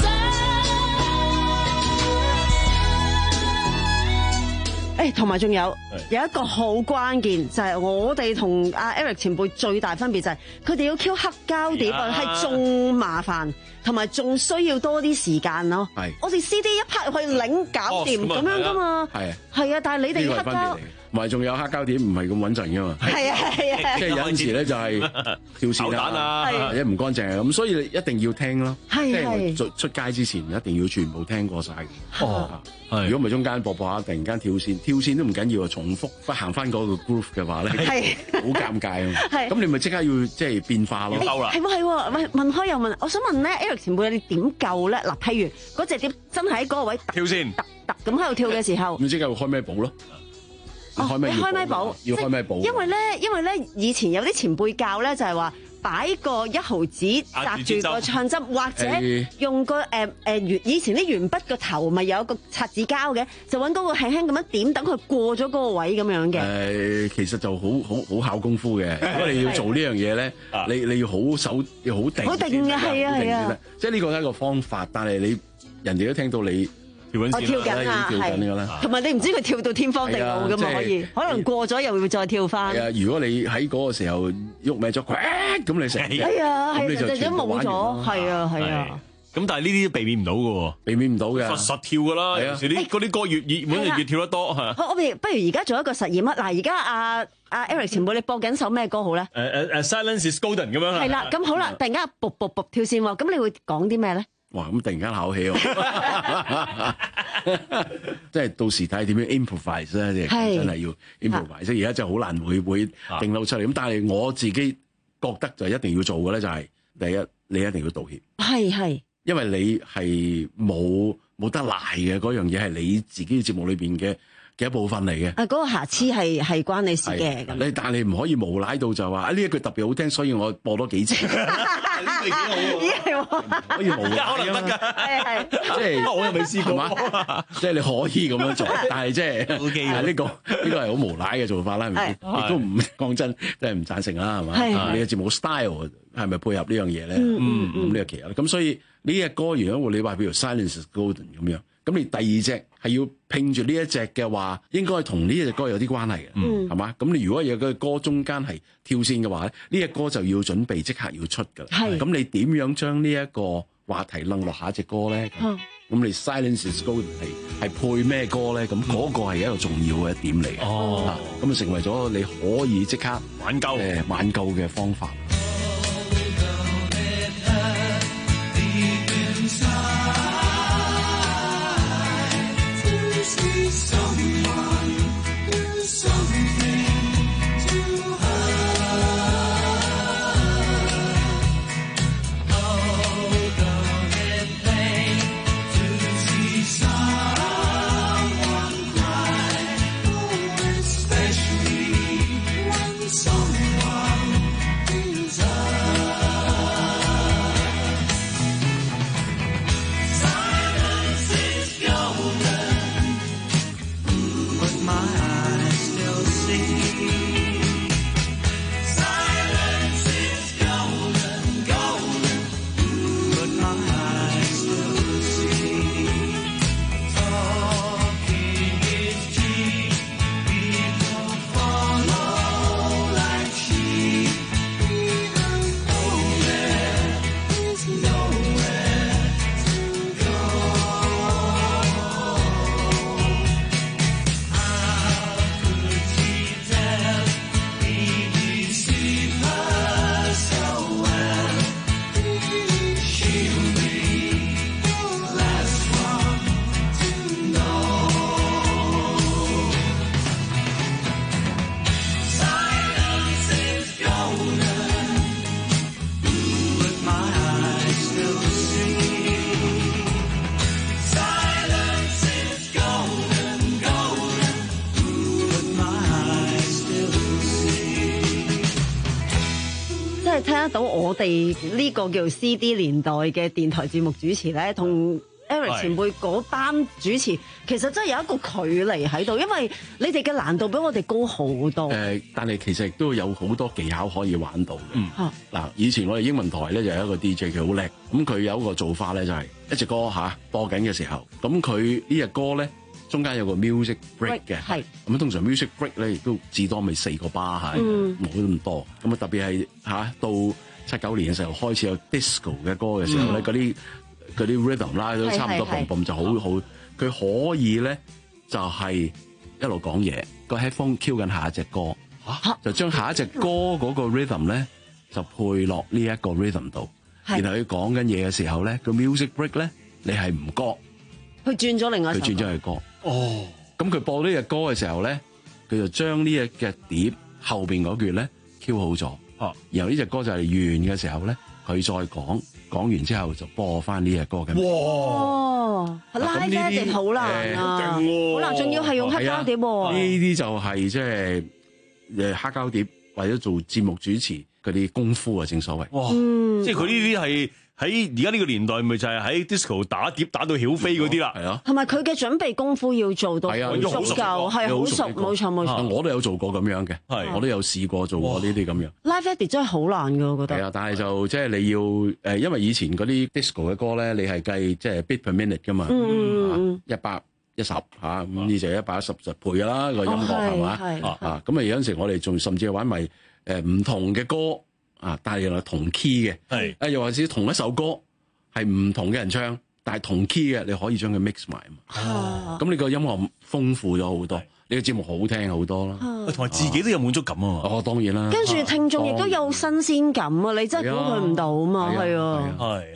inside. 誒，同埋仲有有一個好關鍵，就係我哋同阿 Eric 前輩最大分別就係佢哋要 Q 黑膠碟啊，係仲麻煩，同埋仲需要多啲時間咯。 係我哋 C D 一拍入去擰搞掂咁樣噶嘛。 係係啊，但係你哋黑膠。 同埋仲有黑膠碟唔係咁穩陣噶嘛， 係啊係啊， 即係有陣時咧就係跳線啊，或者唔乾淨啊，咁所以你一定要聽咯，即係出出街之前一定要全部聽過晒。哦，如果唔係中間播播下，突然間跳線，跳線都唔緊要啊，重複不行翻嗰個 groove 嘅話咧，係好尷尬啊。咁你咪即刻要即係變化咯。 係喎係喎，問問開又問，我想問咧 Eric 前輩你點救咧？嗱，譬如嗰隻碟真係喺嗰個位跳線， 突突咁喺度跳嘅時候， 咁即刻要開咩簿咯？ 開咪開咪簿， 要開咪簿。 因為咧，因為咧，以前有啲前輩教咧，就係話擺個一毫紙紮住個唱針，或者用個誒誒鉛，以前啲鉛筆個頭咪有一個擦紙膠嘅，就揾嗰個輕輕咁樣點，等佢過咗嗰個位咁樣嘅。 誒，其實就好好好考功夫嘅。如果你要做呢樣嘢咧，你你要好手要好定， 好定嘅係啊係啊。 即係呢個係一個方法，但係你人哋都聽到你。 我跳緊啊，係，同埋你唔知佢跳到天荒地老㗎嘛，可以，可能過咗又會再跳翻。 係啊，如果你喺嗰個時候喐歪咗，咁你成， 係啊，係就就冇咗，係啊，係啊。 咁但係呢啲避免唔到嘅喎， 避免唔到嘅， 實實跳㗎啦。有時啲嗰啲歌越熱門就越跳得多嚇。 好，我哋不如而家做一個實驗啊！嗱，而家阿阿 Eric 前輩，你播緊首咩歌好咧？ 誒誒誒 ，Silence is Golden 咁樣。 係啦，咁好啦，突然間卜卜卜跳線喎，咁你會講啲咩咧？ 哇！咁突然間考起喎，即係到時睇下點樣 improvise 咧，真係要 improvise。而家真係好難會會定到出嚟。咁但係我自己覺得就一定要做嘅咧，就係第一，你一定要道歉。 係係，因為你係冇冇得賴嘅，嗰樣嘢係你自己嘅節目裏邊嘅嘅一部分嚟嘅。 啊，嗰、嗰個瑕疵係係關你事嘅。咁你但係你唔可以無賴到就話啊呢一句特別好聽，所以我播多幾次。呢句幾好喎，可以無賴可能得㗎，係係，即係我又未試過嘛，即係你可以咁樣做，但係即係 OK 嘅呢個呢個係好無賴嘅做法啦，係咪先？亦都唔講真，即係唔贊成啦，係嘛？你嘅節目 style 係咪配合呢樣嘢咧？嗯咁呢個其實咁，所以呢隻歌如果你話譬如 Silence is Golden 咁樣。咁你第二隻係要拼住呢一隻嘅話，應該係同呢一隻歌有啲關係嘅，係、嗯、嘛？咁你如果有個歌中間係跳線嘅話咧，呢隻歌就要準備即刻要出㗎啦。咁你點樣將呢一個話題掕落下一隻歌咧？咁、嗯、你 Silence is Golden 係係配咩歌咧？咁嗰個係一個重要嘅一點嚟嘅。哦，咁啊成為咗你可以即刻挽救誒挽救嘅方法。 聽得到我哋呢個叫 C D 年代嘅電台節目主持咧，同 Eric 前輩嗰班主持，其實真係有一個距離喺度，因為你哋嘅難度比我哋高好多。誒、呃， 但係其實亦都有好多技巧可以玩到嘅。嗯，嗱、啊，以前我哋英文台咧就有一個 D J 佢好叻，咁佢有一個做法咧就係一隻歌嚇、啊、播緊嘅時候，咁佢呢隻歌咧中間有個 music break 嘅，係咁通常 music break 咧亦都至多咪四個巴係，冇咁多。咁啊特別係嚇到七九年嘅時候開始有 disco 嘅歌嘅時候咧，嗰啲嗰啲 rhythm 啦都差唔多嘣嘣就好好，佢可以咧就係、是、一路講嘢，個 headphone cue 緊下一隻歌，啊、就將下一隻歌嗰個 rhythm 咧就配落呢一個 rhythm 度，然後佢講緊嘢嘅時候咧個 music break 咧你係唔覺， 佢轉咗另外一首歌， 佢轉咗佢歌。哦，咁佢播呢隻歌嘅時候咧，佢就將呢隻嘅碟後邊嗰句咧 cue 好咗，哦，然後呢隻歌就係完嘅時候咧，佢再講，講完之後就播翻呢隻歌嘅。哇， 拉呢一定好難啊，好難，仲要係用黑膠碟喎。 呢啲就係即係誒黑膠碟或者做節目主持嗰啲功夫啊，正所謂。 哇，嗯、即係佢呢啲係。喺而家呢個年代，咪就係喺 disco 打碟打到曉飛嗰啲啦，係啊， 同埋佢嘅準備功夫要做到足夠，係好熟，冇錯冇錯。 我都有做過咁樣嘅，我都有試過做過呢啲咁樣。 Live edit 真係好難㗎，我覺得。 係啊，但係就即係你要誒，因為以前嗰啲 disco 嘅歌咧，你係計即係 beat per minute 㗎嘛，一百一十嚇，咁呢就一百一十十倍㗎啦個音樂係嘛啊，咁啊有陣時我哋仲甚至係玩埋誒唔同嘅歌。啊！但係原來同 key 嘅，係啊，又或者同一首歌係唔同嘅人唱，但係同 key 嘅，你可以將佢 mix 埋啊！咁你個音樂豐富咗好多，你個節目好聽好多啦， 同埋自己都有滿足感啊！ 哦，當然啦。 跟住聽眾亦都有新鮮感啊！你真係估佢唔到啊嘛，係啊， 係係。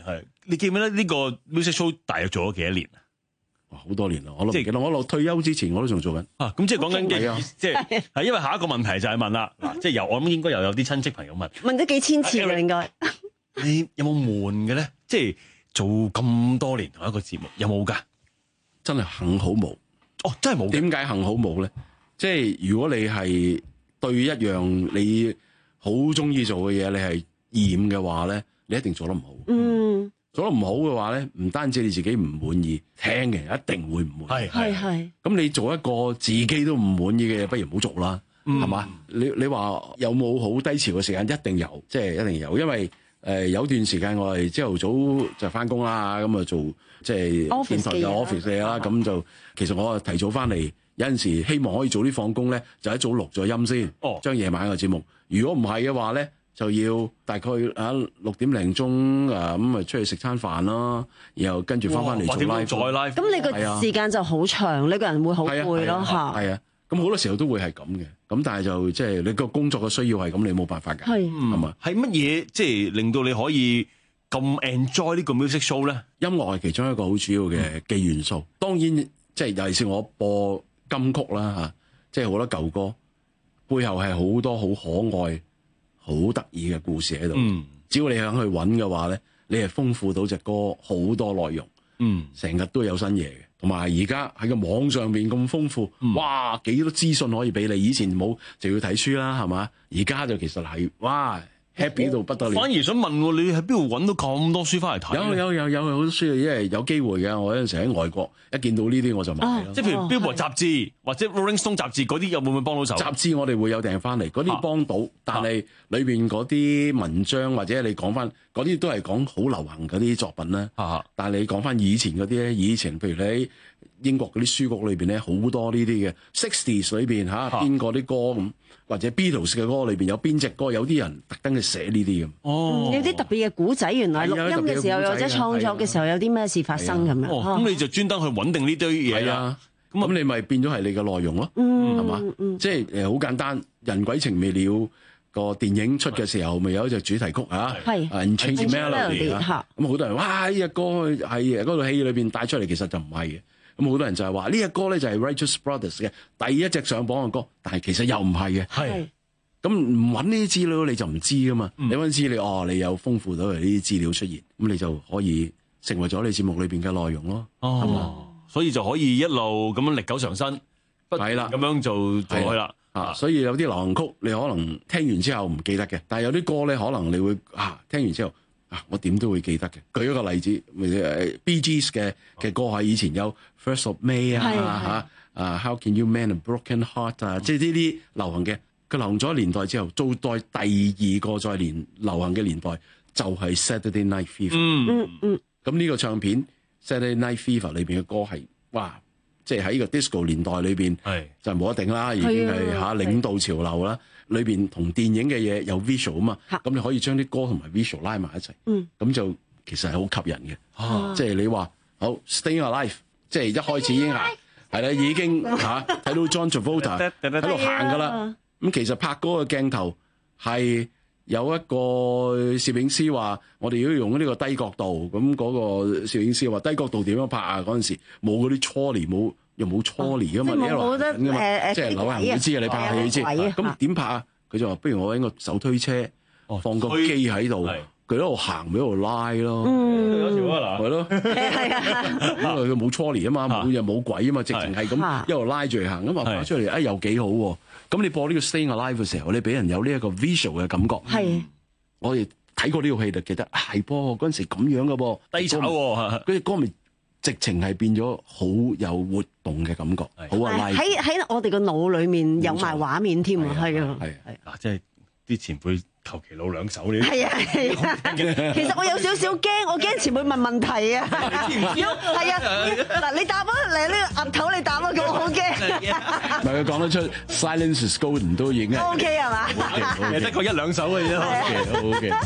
你記唔記得呢個 music show 大約做咗幾多年啊？ 好多年啦，我都唔記得。我落退休之前我都仲做緊。 啊，咁即係講緊嘅， 啊、 即係係因為下一個問題就係問啦，嗱，即係由我諗應該又有啲親戚朋友問， 問咗幾千次啦，應該。 你有冇悶嘅咧？即係做咁多年同一個節目，有冇㗎？ 真係幸好冇。 哦，真係冇。 點解幸好冇咧？即係如果你係對一樣你好中意做嘅嘢，你係厭嘅話咧，你一定做得唔好。 嗯。 做得唔好嘅話咧，唔單止你自己唔滿意，聽嘅人一定會唔滿意。 係係係。 咁你做一個自己都唔滿意嘅嘢，不如唔好做啦，係嘛、嗯？你你話有冇好低潮嘅時間？一定有，即係一定有，因為誒、呃、有段時間我係朝頭早就翻工啦，咁啊做即係電台嘅 office 嘅啦，咁就其實我啊提早翻嚟，有陣時希望可以早啲放工咧，就一早錄咗音先， 哦， 將夜晚嘅節目。如果唔係嘅話咧，就要大概啊六點零鐘啊咁啊出去食餐飯啦，然後跟住翻翻嚟做 live。 再 live。 咁你個時間就好長，你個人會好攰咯嚇。 係啊，咁好多時候都會係咁嘅。咁但係就即係你個工作嘅需要係咁，你冇辦法㗎。 係係嘛？ 係乜嘢即係令到你可以咁 enjoy 呢個 music show 咧？ 音樂係其中一個好主要嘅嘅元素。嗯、當然即係尤其是我播金曲啦嚇，即係好多舊歌背後係好多好可愛、好得意嘅故事喺度。嗯，只要你肯去揾嘅話咧，你係豐富到隻歌好多內容。嗯，成日都有新嘢嘅，同埋而家喺個網上面咁豐富，嗯、哇幾多資訊可以俾你。以前冇就要睇書啦，係嘛？而家就其實係哇 happy 到不得了。 反而想問你喺邊度揾到咁多書翻嚟睇？ 有有有有好多書，因為有機會嘅。我有陣時喺外國一見到呢啲我就買咯。 啊、即係譬如 Billboard 雜誌或者 Rolling Stone 雜誌嗰啲，有冇會幫到手？ 雜誌我哋會有訂翻嚟，嗰啲幫到，啊、但係裏邊嗰啲文章或者你講翻嗰啲都係講好流行嗰啲作品啦。啊、但係你講翻以前嗰啲咧，以前譬如你喺英國嗰啲書局裏邊咧，好多呢啲嘅 sixties 裏邊嚇邊個啲歌咁。或者 Beatles 嘅歌裏邊有邊隻歌，有啲人特登去寫呢啲咁。哦， 有啲特別嘅古仔，原來錄音嘅時候，或者創作嘅時候有啲咩事發生咁樣。 哦，咁你就專登去穩定呢堆嘢啦。 咁你咪變咗係你嘅內容咯。嗯，係嘛？即係誒好簡單，人鬼情未了個電影出嘅時候，咪有一隻主題曲啊。係。Unchained Melody 嚇。咁好多人哇！呢隻歌係嗰套戲裏邊帶出嚟，其實就唔係嘅。咁好多人就係話呢隻歌咧就係 Righteous Brothers 嘅第一隻上榜嘅歌，但係其實又唔係嘅。係咁唔揾呢啲資料你就唔知噶嘛。嗯、你揾資料哦，你有豐富到呢啲資料出現，咁你就可以成為咗你節目裏邊嘅內容咯。哦，係嘛？ 所以就可以一路咁樣歷久常新。係啦，咁樣就做開啦。 啊，所以有啲流行曲你可能聽完之後唔記得嘅，但係有啲歌咧可能你會啊聽完之後。啊！我點都會記得嘅。舉一個例子，誒 Bee Gees 嘅嘅歌喺以前有 First of May 啊嚇啊 How Can You Mend a Broken Heart 啊，即係呢啲流行嘅。佢流行咗年代之後，做代第二個再年流行嘅年代就係 Saturday Night Fever。嗯嗯嗯。咁呢個唱片 Saturday Night Fever 裏邊嘅歌係哇，即係喺呢個 disco 年代裏邊就冇得頂啦，已經係嚇領導潮流啦。裏邊同電影嘅嘢有 visual 啊嘛，咁你可以將啲歌同埋 visual 拉埋一齊，咁、嗯、就其實係好吸引嘅。啊、即係你話好 Staying Alive，即係一開始已經行，係啦，已經嚇睇、啊、到 John Travolta 喺度行噶啦。咁其實拍嗰個鏡頭係有一個攝影師話，我哋要用呢個低角度。咁嗰個攝影師話低角度點樣拍啊？嗰陣時冇嗰啲 trolley 冇。又冇初年噶嘛，你一路緊噶嘛，即係扭人會知啊，你拍下你知。咁點拍啊？佢就話不如我揾個手推車，放個機喺度，佢喺度行，喺度拉咯。有條啊嗱，係咯，係啊，因為佢冇初年啊嘛，冇又冇鬼啊嘛，直情係咁一路拉住行，咁啊拍出嚟，啊又幾好喎。咁你播呢個 Staying Alive 嘅時候，你俾人有呢一個 visual 嘅感覺。係，我哋睇過呢套戲就記得係噃，嗰陣時咁樣嘅噃，低炒喎，嗰隻歌咪。直情係變咗好有活動嘅感覺，好啊！ 喺喺我哋個腦裡面有埋畫面添啊，係啊， 係係嗱，即係啲前輩求其攞兩手呢啲， 係啊係啊，其實我有少少驚，我驚前輩問問題啊，係啊，嗱你答啊，嚟呢個額頭你答啊，咁我好驚。 唔係佢講得出 Silence is golden 都已經 OK 係嘛？ 得個一兩手嘅啫，OK OK。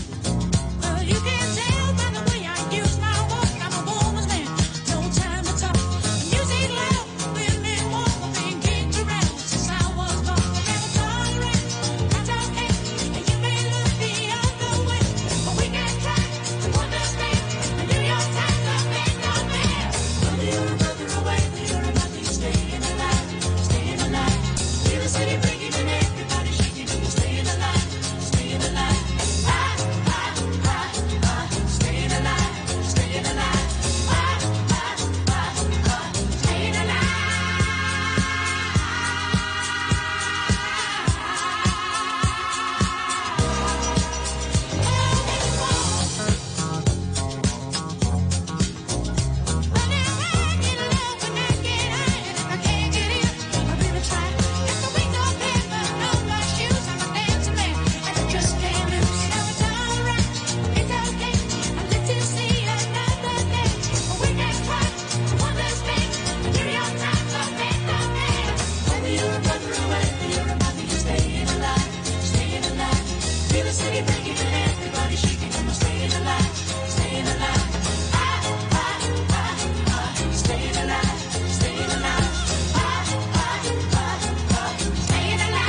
everybody shaking and we're staying alive, staying alive. Ah, ah, ah, ah, staying alive, staying alive. Ah, ah, ah, ah, staying alive.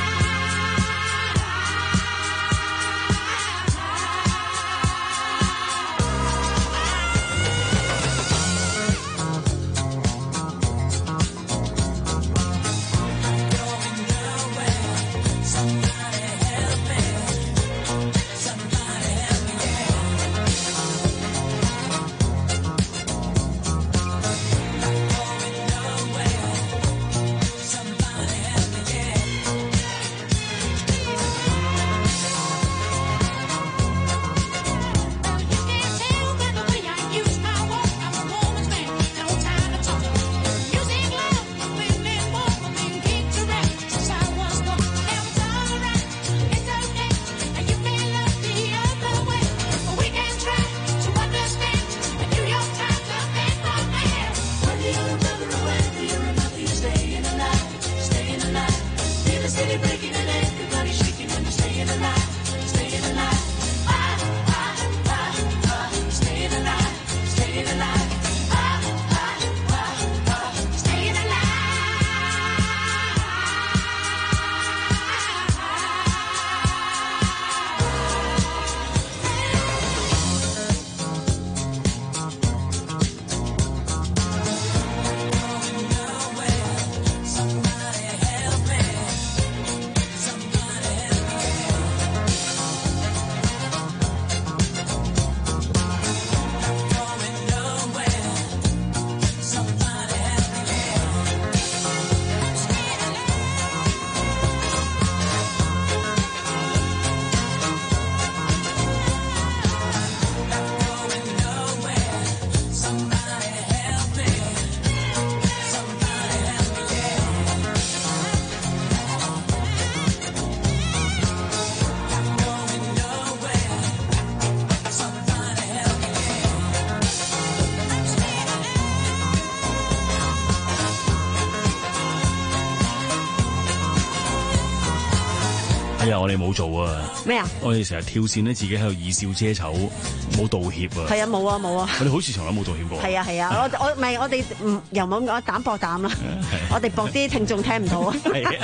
哎呀，我哋冇做啊！ 咩啊？ 我哋成日跳線咧，自己喺度以笑遮醜，冇道歉啊！ 係啊，冇啊，冇啊！ 我哋好似從來冇道歉過。 係啊，係啊，我我唔係我哋唔又冇咁講膽搏膽啦，我哋搏啲聽眾聽唔到啊！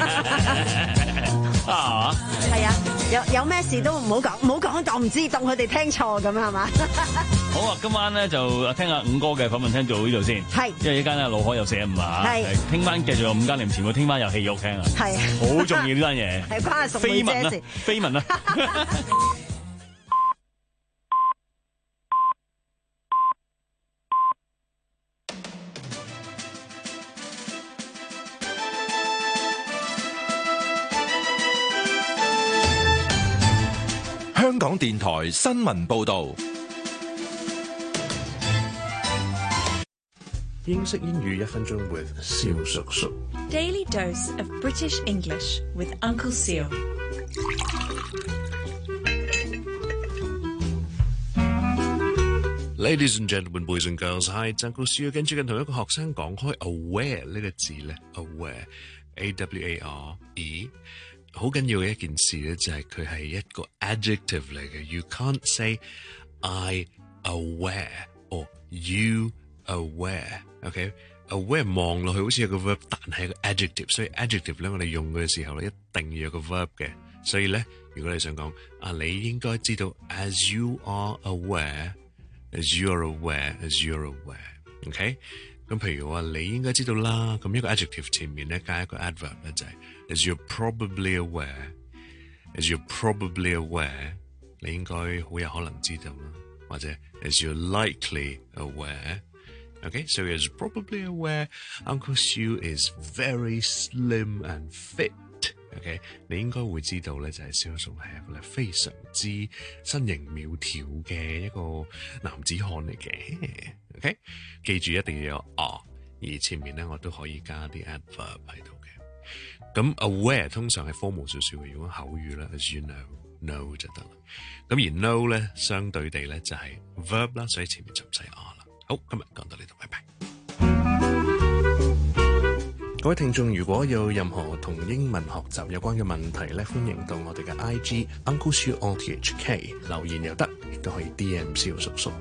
啊！ 係啊，有有咩事都唔好講，唔好講當唔知，當佢哋聽錯咁係嘛？ 好啊，今晚咧就聽下五哥嘅訪問，聽到呢度先。 係， 因為一間咧腦海有四五啊。 係。 聽晚繼續有五間零前喎，聽晚有戲肉聽啊。 係。 好重要呢單嘢。 係關阿淑梅姐事。 緋聞啊！ 香港電台新聞報導。 英式英語一分鐘 with 蕭叔叔。 Daily dose of British English with Uncle Seal. Ladies and gentlemen, boys and girls, hi, it's Uncle Seal。跟住跟同一個學生講開 aware 呢個字咧 ，aware, A W A R E。好緊要嘅一件事咧，就係佢係一個 adjective 嚟嘅。You can't say I aware or you aware。OK， aware 望落去好似有個 verb， 但係個 adjective， 所以 adjective 咧我哋用嘅時候咧一定要有個 verb 嘅。所以咧，如果你想講啊，你應該知道 as you are aware，as you are aware，as you are aware。OK， 咁譬如話你應該知道啦，咁一個 adjective 前面咧加一個 adverb 咧就係、是。As you're probably aware, as you're probably aware， 你應該好有可能知道啦，或者 as you're likely aware。Okay, so as probably aware, Uncle Sue is very slim and fit. Okay， 你應該會知道咧，就係蕭叔係一個咧非常之身形苗條嘅一個男子漢嚟嘅。Okay， 記住一定要有啊，而前面咧我都可以加啲 adverb 喺度。咁 aware 通常係 formal 少少嘅，如果口語咧 as you know know 就得啦。咁而 know 咧相對地咧就係 verb 啦，所以前面就唔使 r 啦。好，今日講到呢度，拜拜。 各位聽眾，如果有任何同英文學習有關嘅問題咧，歡迎到我哋嘅 I G Uncle Siu O T H K 留言又得，亦都可以 D M 蕭叔叔。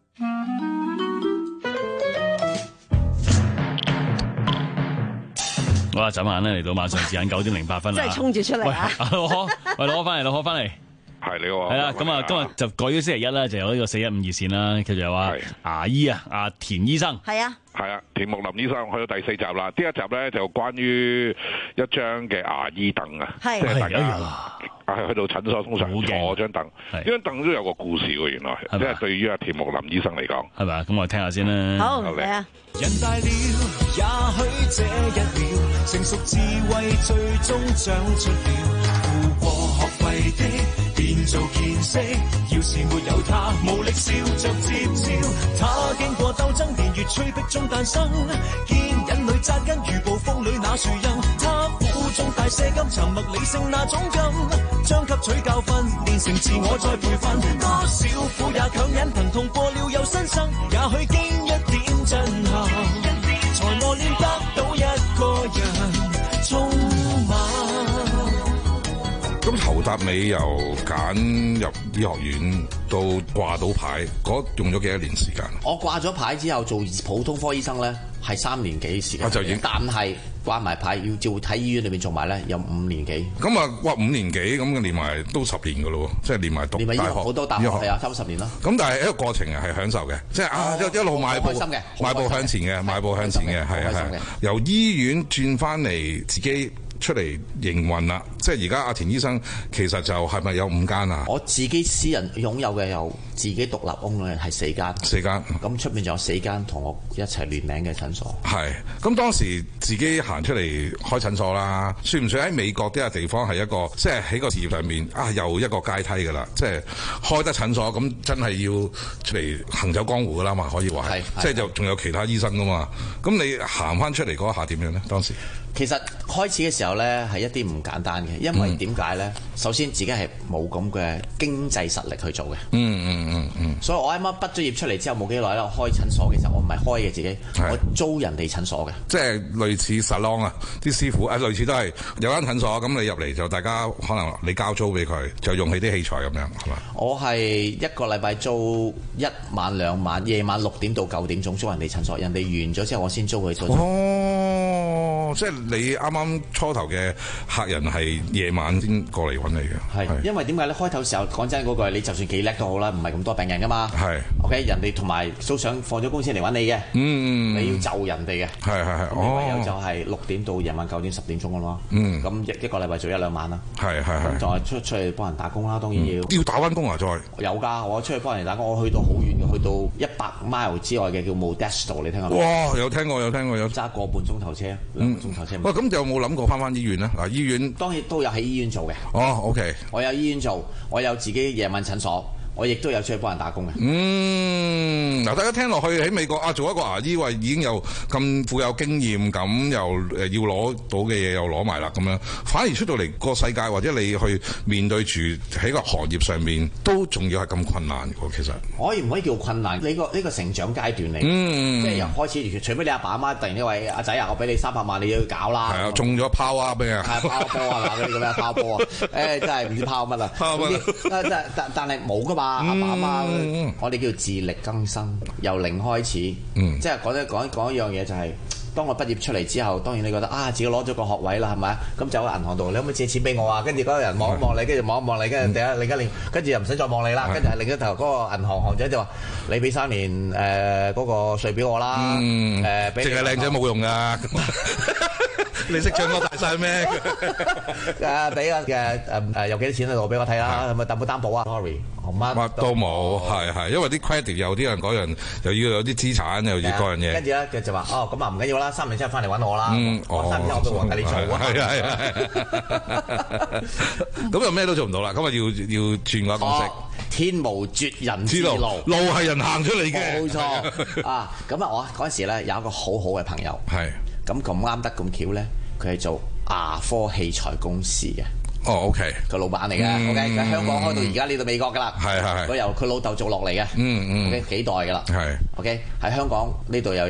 好啦，眨眼咧嚟到晚上時間九點零八分啦， 真係衝住出嚟啊！ 喂，攞翻嚟，攞翻嚟。 係你好啊， 係啦，咁啊，今日就改咗星期一啦，就有呢個四一五熱線啦。佢就話牙醫啊，阿田醫生。 係啊， 係啊，田木林醫生去到第四集啦。呢一集咧就關於一張嘅牙醫凳啊，即係大家係去到診所通常坐張凳，呢張凳都有個故事喎，原來即係對於阿田木林醫生嚟講， 係咪啊？咁我聽下先啦。 好，嚟啊！ 人大了，也許這一秒，成熟智慧最終長出了，付過學費的。變做見識，要是沒有他，無力笑着接招。他經過鬥爭，年月催逼中誕生，見引淚扎根如暴風裏那樹蔭。他苦中帶些金，沉默理性那種金，將吸取教訓，練成自我再培訓。多少苦也強忍，疼痛過了又新生，也許經一點震撼，才磨練得到一個人充滿。 咁頭搭尾由揀入醫學院到掛到牌，嗰用咗幾多年時間？ 我掛咗牌之後做普通科醫生咧，係三年幾時間。 我就已經，但係掛埋牌要照喺醫院裏面做埋咧，有五年幾。 咁啊，哇五年幾咁連埋都十年噶咯，即係連埋讀大學好多大學係啊，差唔多十年啦。 咁但係一個過程係享受嘅，即係啊一一路邁步邁步向前嘅，邁步向前嘅，係啊係。由醫院轉翻嚟自己出嚟營運啦，即係而家阿田醫生其實就係咪有五間啊？ 我自己私人擁有嘅有自己獨立屋咧係四間， 四間。 咁出面仲有四間同我一齊聯名嘅診所。 係，咁當時自己行出嚟開診所啦，算唔算喺美國呢個地方係一個即係喺個事業上面啊又一個階梯㗎啦？即係開得診所咁真係要出嚟行走江湖㗎啦嘛，可以話係，即係就仲有其他醫生㗎嘛。咁你行翻出嚟嗰下點樣咧？當時？ 其實開始嘅時候呢，係一啲唔簡單嘅，因為點解呢？嗯、首先自己係冇咁嘅經濟實力去做嘅。 嗯嗯嗯嗯。 所以我啱啱畢咗業出嚟之後冇幾耐咧，我開診所嘅時候，我唔係開嘅自己，我租人哋診所嘅。 即係類似 salon 啊，啲師傅啊，類似都係有間診所，咁你入嚟就大家可能你交租俾佢，就用起啲器材咁樣，係嘛？ 我係一個禮拜租一晚兩晚，夜晚六點到九點鐘租人哋診所，人哋完咗之後我先租佢租。 哦，即係。你啱啱初頭嘅客人係夜晚先過嚟揾你嘅， 係因為點解咧？開頭時候講真嗰句，你就算幾叻都好啦，唔係咁多病人噶嘛。係 ，OK，人哋同埋都想放咗工先嚟揾你嘅。嗯，你要就人哋嘅。係係係。咁唯有就係六點到夜晚九點十點鐘咯。嗯，咁一一個禮拜做一兩晚啦。係係係。咁就係出出去幫人打工啦，當然要。 要打翻工啊！再有㗎，我出去幫人打工，我去到好遠嘅，去到一百 mile 之外嘅叫 Modesto， 你聽過？ 哇！有聽過有聽過有。 揸個半鐘頭車，兩個鐘頭車。 喂，咁有冇諗過翻翻醫院咧？嗱，醫院當然都有喺醫院做嘅。 哦 ，OK。 我有醫院做，我有自己夜晚診所，我亦都有出去幫人打工嘅。 嗯，嗱，大家聽落去喺美國啊，做一個牙醫喂，已經有咁富有經驗，咁又誒要攞到嘅嘢又攞埋啦，咁樣反而出到嚟個世界或者你去面對住喺個行業上面，都仲要係咁困難嘅。其實可以唔可以叫困難？呢個呢個成長階段嚟， 嗯、 即係由開始，除非你阿爸阿媽突然呢位阿仔啊，我俾你三百萬，你要搞啦。係啊，中咗拋啊咩啊？ 係拋波啊嗱，嗰啲咁樣拋波啊！誒、欸，真係唔知拋乜啊！拋乜？但但但係冇噶嘛，阿爸阿媽，嗯、我哋叫自力更生，由零開始。嗯、即係講一講講一樣嘢就係、是。當我畢業出嚟之後，當然你覺得啊，自己攞咗個學位啦，係咪啊？咁就喺銀行度，你可唔可以借錢俾我啊？跟住嗰個人望一望你，跟住望一望你，跟住第一另一年，跟住又唔使再望你啦。跟住係另一頭嗰個銀行行長就話：你俾三年誒嗰、呃嗰個稅表我啦。嗯。誒，俾淨係靚仔冇用㗎。你識唱歌大晒咩？ 誒，俾啊嘅誒誒，有幾多錢喺度俾我睇啦？係咪擔保擔保啊 ？Sorry， 乜都冇，係係，因為啲 credit 有啲人嗰人又要有啲資產，又要嗰樣嘢。 跟住咧，佢就話：哦，咁啊唔緊要啦，三年之後翻嚟揾我啦。嗯，我三年之後我都還計你做啊。係啊係啊。 咁就咩都做唔到啦，咁啊要要轉個公式。 天無絕人之路， 路係人行出嚟嘅。 冇錯啊！咁啊，我嗰陣時咧有一個好好嘅朋友。係。咁咁啱得咁巧咧，佢係做牙科器材公司嘅。 哦 ，OK， 個老闆嚟嘅 ，OK，喺香港開到而家呢度美國噶啦。係係係。由佢老豆做落嚟嘅。嗯嗯。OK，幾代噶啦。係。OK，喺香港呢度又有，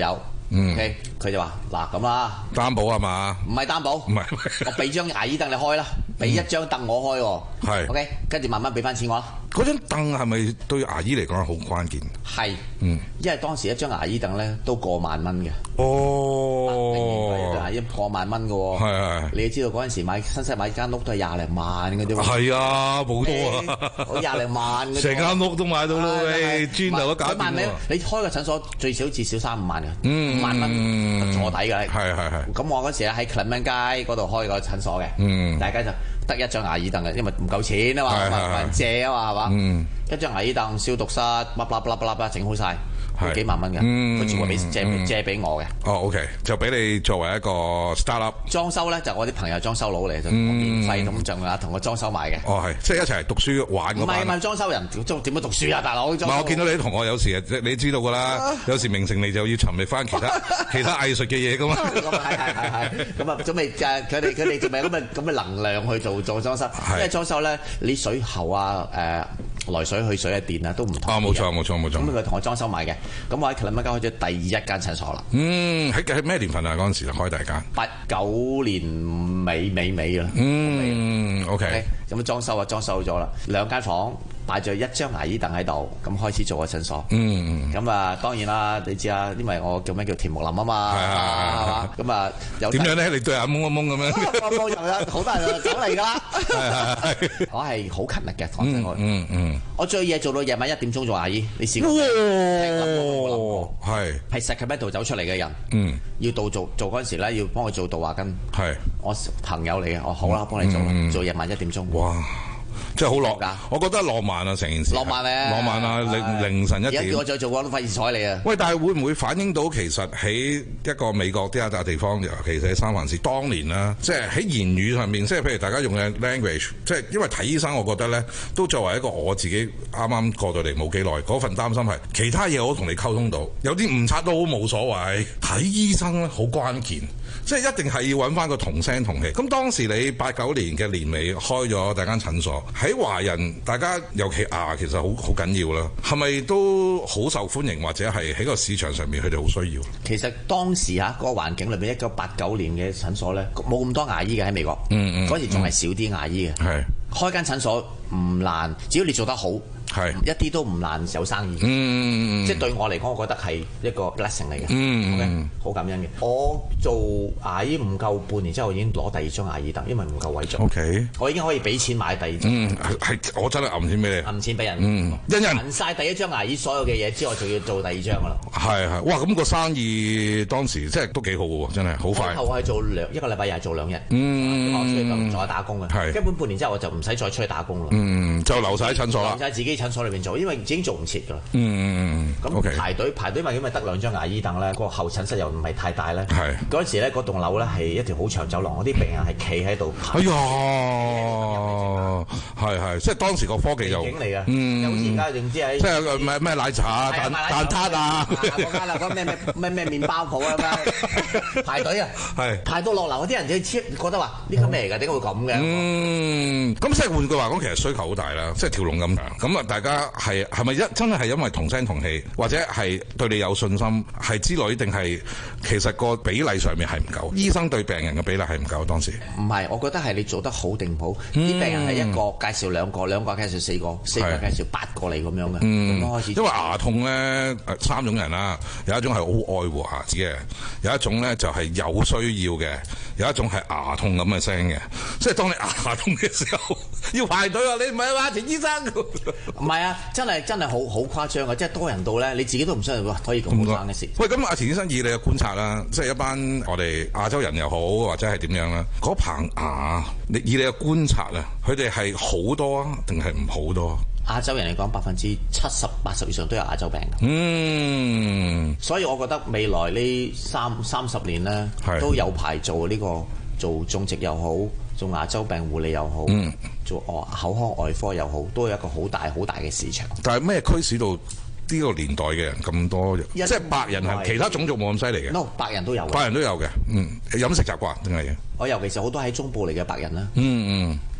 嗯 ，OK，佢就話嗱咁啦， 擔保係嘛？ 唔係擔保， 唔係， 我俾張牙醫凳你開啦，俾一張凳我開喎， 係 ，OK，跟住慢慢俾翻錢我啦。 嗰張凳係咪對牙醫嚟講係好關鍵？ 係， 嗯， 因為當時一張牙醫凳咧都過萬蚊嘅。 哦， 牙醫過萬蚊嘅喎。 係係。 你知道嗰陣時買新西買間屋都係廿零萬嘅啫喎。 係啊，冇多啊。 我廿零萬嘅。 成間屋都買到啦，喂，磚頭都搞掂喎。 你開個診所最少至少三五萬嘅， 嗯， 五萬蚊坐底嘅。 係係係。 咁我嗰時咧喺 Clement 街嗰度開個診所嘅， 嗯， 大家就得一張牙醫凳嘅，因為唔夠錢啊嘛，冇人借啊嘛，係嘛？ 嗯， 一張牙醫凳、消毒室，卜卜卜卜卜整好晒，要幾萬蚊嘅， 嗯， 佢全部俾借借俾我嘅。 哦 ，OK，就俾你作為一個 startup。 裝修咧就我啲朋友裝修佬嚟，就免費咁就啊同我裝修埋嘅。 哦，係，即係一齊讀書玩嗰班。 唔係唔係裝修人，點點樣讀書啊，大佬？唔係，我見到你啲同學有時你知道㗎啦，有時名成利就要尋覓翻其他其他藝術嘅嘢㗎嘛。 咁啊係係係係，咁啊準備誒佢哋佢哋準備咁嘅咁嘅能量去做做裝修，因為裝修咧你水喉啊誒。來水去水嘅電啊，都唔同。 啊，冇錯冇錯冇錯。 咁佢同我裝修埋嘅，咁我喺 Clement 街開咗第一間診所啦。 嗯，喺喺咩年份啊？嗰陣時就開第一間。 八九年尾尾尾啦。 嗯 ，OK。 咁裝修啊，裝修咗啦，兩間房擺咗一張牙醫凳喺度，咁開始做個診所。 嗯咁啊，當然啦，你知啊，因為我叫咩叫田木林啊嘛， 係係係嘛。咁啊，有點樣咧？你對眼蒙一蒙咁樣。 我冇有好多人走嚟㗎啦。係係我係好勤力嘅，講真我。 嗯嗯。 我最夜做到夜晚一點鐘做牙醫，你試過？ 哇！係係 Sacramento 走出嚟嘅人。 嗯。 要到做做嗰陣時咧，要幫佢做杜華根。 係。 我朋友嚟嘅，我好啦，幫你做，做夜晚一點鐘。 哇！真係好浪，我覺得浪漫啊，成件事。 浪漫咧， 浪漫啊！凌凌晨一點。 而家叫我再做，我都費事睬你啊！ 喂，但係會唔會反映到其實喺一個美國啲一笪地方，尤其是喺三藩市，當年啦，即係喺言語上面，即係譬如大家用嘅 language，即係因為睇醫生，我覺得咧都作為一個我自己啱啱過到嚟冇幾耐，嗰份擔心係其他嘢我都同你溝通到，有啲誤差都好冇所謂。睇醫生咧好關鍵。即係一定係要揾翻個同聲同氣。咁當時你八九年嘅年尾開咗第一間診所，喺華人大家尤其牙其實好好緊要啦，係咪都好受歡迎，或者係喺個市場上面佢哋好需要？ 其實當時嚇嗰個環境裏邊，一九八九年嘅診所咧冇咁多牙醫嘅喺美國， 嗯嗯， 嗰時仲係少啲牙醫嘅，係開間診所唔難，只要你做得好。係一啲都唔難有生意， 嗯， 即係對我嚟講，我覺得係一個 blessing 嚟嘅， 嗯， 好感恩嘅。我做牙醫唔夠半年之後，已經攞第二張牙醫凳，因為唔夠位做。 OK， 我已經可以俾錢買第二張。 嗯，係我真係揞錢俾你， 揞錢俾人， 嗯，因人揞曬第一張牙醫所有嘅嘢之後，仲要做第二張噶啦。 係係，哇！咁個生意當時即係都幾好嘅喎，真係好快。 後我係做兩一個禮拜，又係做兩日， 嗯， 我出去仲有打工嘅， 係根本半年之後我就唔使再出去打工啦。 嗯，就留晒喺診所啦， 留晒自己診所裏邊做，因為已經做唔切㗎啦。 嗯， 咁排隊排隊，因為因為得兩張牙醫凳咧，個候診室又唔係太大咧。係嗰陣時咧，嗰棟樓咧係一條好長走廊，嗰啲病人係企喺度排。 哎呀，係係，即係當時個科技又嚟嘅， 嗯， 有時而家定知喺即係咩咩奶茶啊、蛋蛋撻啊， 嗰間啊，嗰咩咩咩咩麵包鋪啊，排隊啊， 係排到落樓嗰啲人就覺得話呢個咩嚟㗎？點解會咁嘅？ 嗯，咁即係換句話講，其實需求好大啦，即係條龍咁長。咁啊，大家係係咪一真係係因為同聲同氣，或者係對你有信心係之類，定係其實個比例上面係唔夠？醫生對病人嘅比例係唔夠當時。 唔係，我覺得係你做得好定唔好。啲病人係一個介紹兩個，兩個介紹四個，四個介紹八個嚟咁樣嘅。 嗯， 開始因為牙痛咧，三種人啦，有一種係好愛護牙齒嘅，有一種咧就係有需要嘅，有一種係牙痛咁嘅聲嘅。即係當你牙痛嘅時候，要排隊啊！你唔係話田醫生？ 唔係啊，真係真係好好誇張啊！即係多人到咧，你自己都唔相信喎，可以咁好生嘅事。 喂，咁阿田醫生以你嘅觀察啦，即係一班我哋亞洲人又好，或者係點樣啦，嗰棚牙，你以你嘅觀察啊，佢哋係好多啊，定係唔好多啊？ 亞洲人嚟講，百分之七十八十以上都有牙周病。 嗯， 所以我覺得未來呢三三十年咧，都有排做呢、呢個做種植又好，做牙周病護理又好，嗯、做口腔外科又好，都有一個好大好大嘅市場。 但係咩驅使到呢個年代嘅人咁多？即係白人係其他種族冇咁犀利嘅。 no， 白人都有。白人都有嘅，嗯，飲食習慣定係嘅。 我尤其是好多喺中部嚟嘅白人啦。 嗯嗯。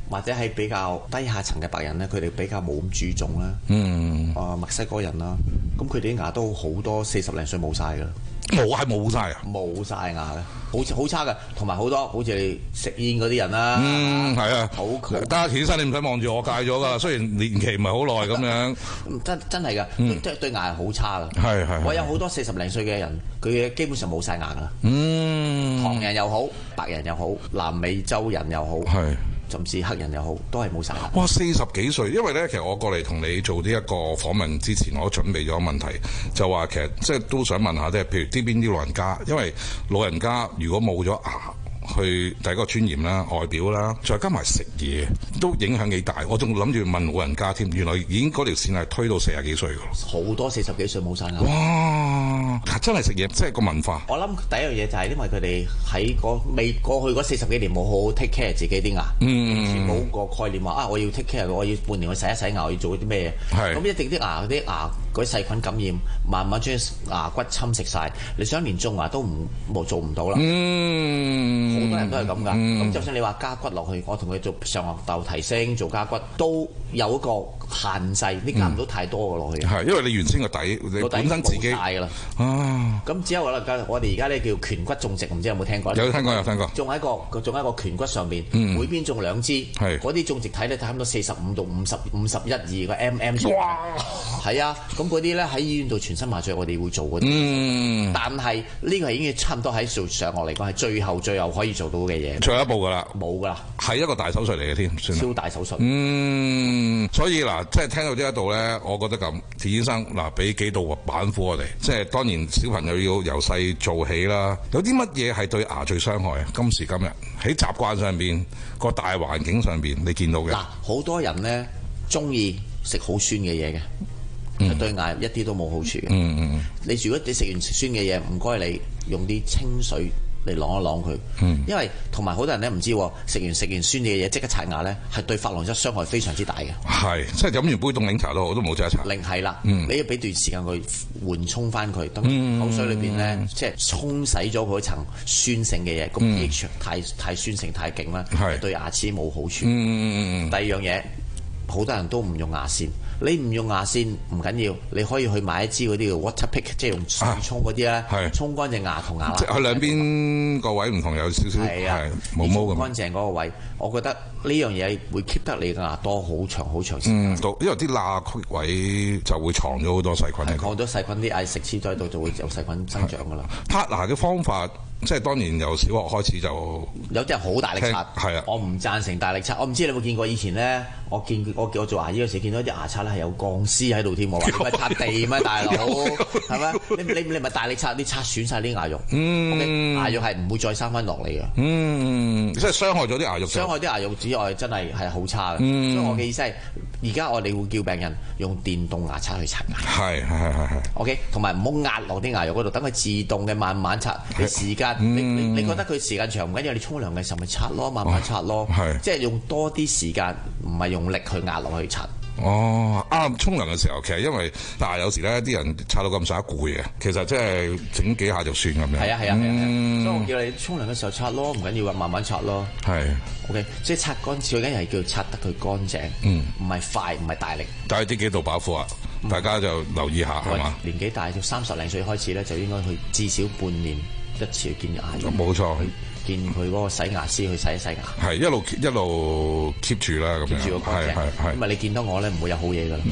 或者係比較低下層嘅白人咧，佢哋比較冇咁注重啦。 嗯， 啊墨西哥人啦，咁佢哋啲牙都好多四十零歲冇晒㗎。 冇係冇晒啊！ 冇晒牙嘅，好好差嘅，同埋好多好似你食煙嗰啲人啦。 嗯，係啊， 好家起身你唔使望住我戒咗㗎，雖然年期唔係好耐咁樣。 真真係㗎，嗯、對對牙係好差㗎。 係係。 我有好多四十零歲嘅人，佢基本上冇晒牙㗎啦。 嗯， 唐人又好，白人又好，南美洲人又好。 係。 甚至黑人又好，都係冇晒牙。 哇！四十幾歲，因為咧，其實我過嚟同你做呢一個訪問之前，我都準備咗問題，就話其實即係都想問下，即係譬如呢邊啲老人家，因為老人家如果冇咗牙，去第一個尊嚴啦、外表啦，再加埋食嘢，都影響幾大。我仲諗住問老人家添，原來已經嗰條線係推到四十幾歲㗎。 好多四十幾歲冇晒牙。 哇！真係食嘢，即係個文化。 我諗第一樣嘢就係因為佢哋喺個未過去嗰四十幾年冇好好 take care 自己啲牙，嗯，冇個概念話啊，我要 take care，我要半年去洗一洗牙，我要做啲咩嘢？係咁一定啲牙啲牙嗰啲細菌感染，慢慢將牙骨侵蝕晒。你想連種牙都唔冇做唔到啦。嗯。好多人都係咁噶，咁、嗯、就算你話加骨落去，我同佢做上顎竇提升做加骨，都有一個限制，你加唔到太多嘅落去。係、嗯， 因為你原先個底，你本身自己大㗎啦。 啊， 咁之後我哋我哋而家咧叫顴骨種植，唔知有冇聽過？ 有聽過有聽過。種喺個種喺個顴骨上邊，嗯、每邊種兩支，嗰啲種植體咧差唔多四十五到五十五十一二個 mm。哇！係啊，咁嗰啲咧喺醫院度全身麻醉，我哋會做嗰啲。嗯。但係呢個係已經差唔多喺做上顎嚟講係最後最後可以做到嘅嘢， 最後一步噶啦， 冇噶啦， 係一個大手術嚟嘅添， 超大手術。 嗯，所以嗱，即係聽到呢一度咧，我覺得咁，田醫生嗱，俾幾道板斧我哋，即係當然小朋友要由細做起啦。有啲乜嘢係對牙最傷害啊？今時今日喺習慣上邊，個大環境上邊，你見到嘅嗱， 好多人咧中意食好酸嘅嘢嘅。嗯、對牙一啲都冇好處嘅。嗯嗯，你如果你食完酸嘅嘢，唔該你用啲清水嚟啷一啷佢。嗯，因為同埋好多人咧唔知，食完食完酸嘅嘢即刻刷牙咧，係對琺瑯質傷害非常之大嘅。係，即係飲完杯凍檸茶都好，都冇即刻刷。零係啦，嗯、你要俾段時間佢緩衝翻佢，等口水裏邊咧、嗯、即係沖洗咗佢層酸性嘅嘢，個 pH 太太酸性太勁啦，係對牙齒冇好處。嗯嗯嗯。第二樣嘢，好多人都唔用牙線。你唔用牙線唔緊要，你可以去買一支嗰啲叫 water pick， 即係用水沖嗰啲咧，沖乾淨牙同牙罅。即係兩邊個位唔同，有少少係毛毛咁。乾淨嗰個位，我覺得呢樣嘢會 keep 得你嘅牙多好長好長時間。嗯，因為啲罅隙位就會藏咗好多細菌。藏咗細菌，啲牙食黐咗喺度就會有細菌生長噶啦。刷牙嘅方法。即係當然由小學開始就有啲人好大力刷，係啊，我唔贊成大力刷。我唔知你有冇見過以前咧，我見我叫我做牙醫嗰時見到啲牙刷咧係有鋼絲喺度添喎，你咪擦地咩大佬？係咪？你你你咪大力刷，你刷損晒啲牙肉，嗯 okay? 牙肉係唔會再生翻落嚟嘅。嗯，即係傷害咗啲牙肉。傷害啲牙肉之外，真係係好差嘅。嗯、所以我嘅意思係，而家我哋會叫病人用電動牙刷去刷牙。係係係係。OK， 同埋唔好壓落啲牙肉嗰度，等佢自動嘅慢慢刷，你時間。嗯、你你你覺得佢時間長唔緊要，你沖涼嘅時候咪刷咯，慢慢刷咯，哦、即係用多啲時間，唔係用力去壓落去刷。哦，啱沖涼嘅時候，其實因為但係有時咧，啲人刷到咁上下攰嘅，其實即係整幾下就算咁樣。係啊係啊係啊，嗯、所以我叫你沖涼嘅時候刷咯，唔緊要啊，慢慢刷咯。係是 ，OK， 即係刷乾最緊要係叫刷得佢乾淨，嗯，唔係快，唔係大力。但係呢幾道把斧啊，嗯、大家就留意下係嘛。年紀大到三十零歲開始咧，就應該去至少半年一次去見牙醫。冇錯。見佢嗰個洗牙師去洗一洗牙，係一路一路 keep 住啦，咁樣，係係係。因為你見到我咧，唔會有好嘢噶啦。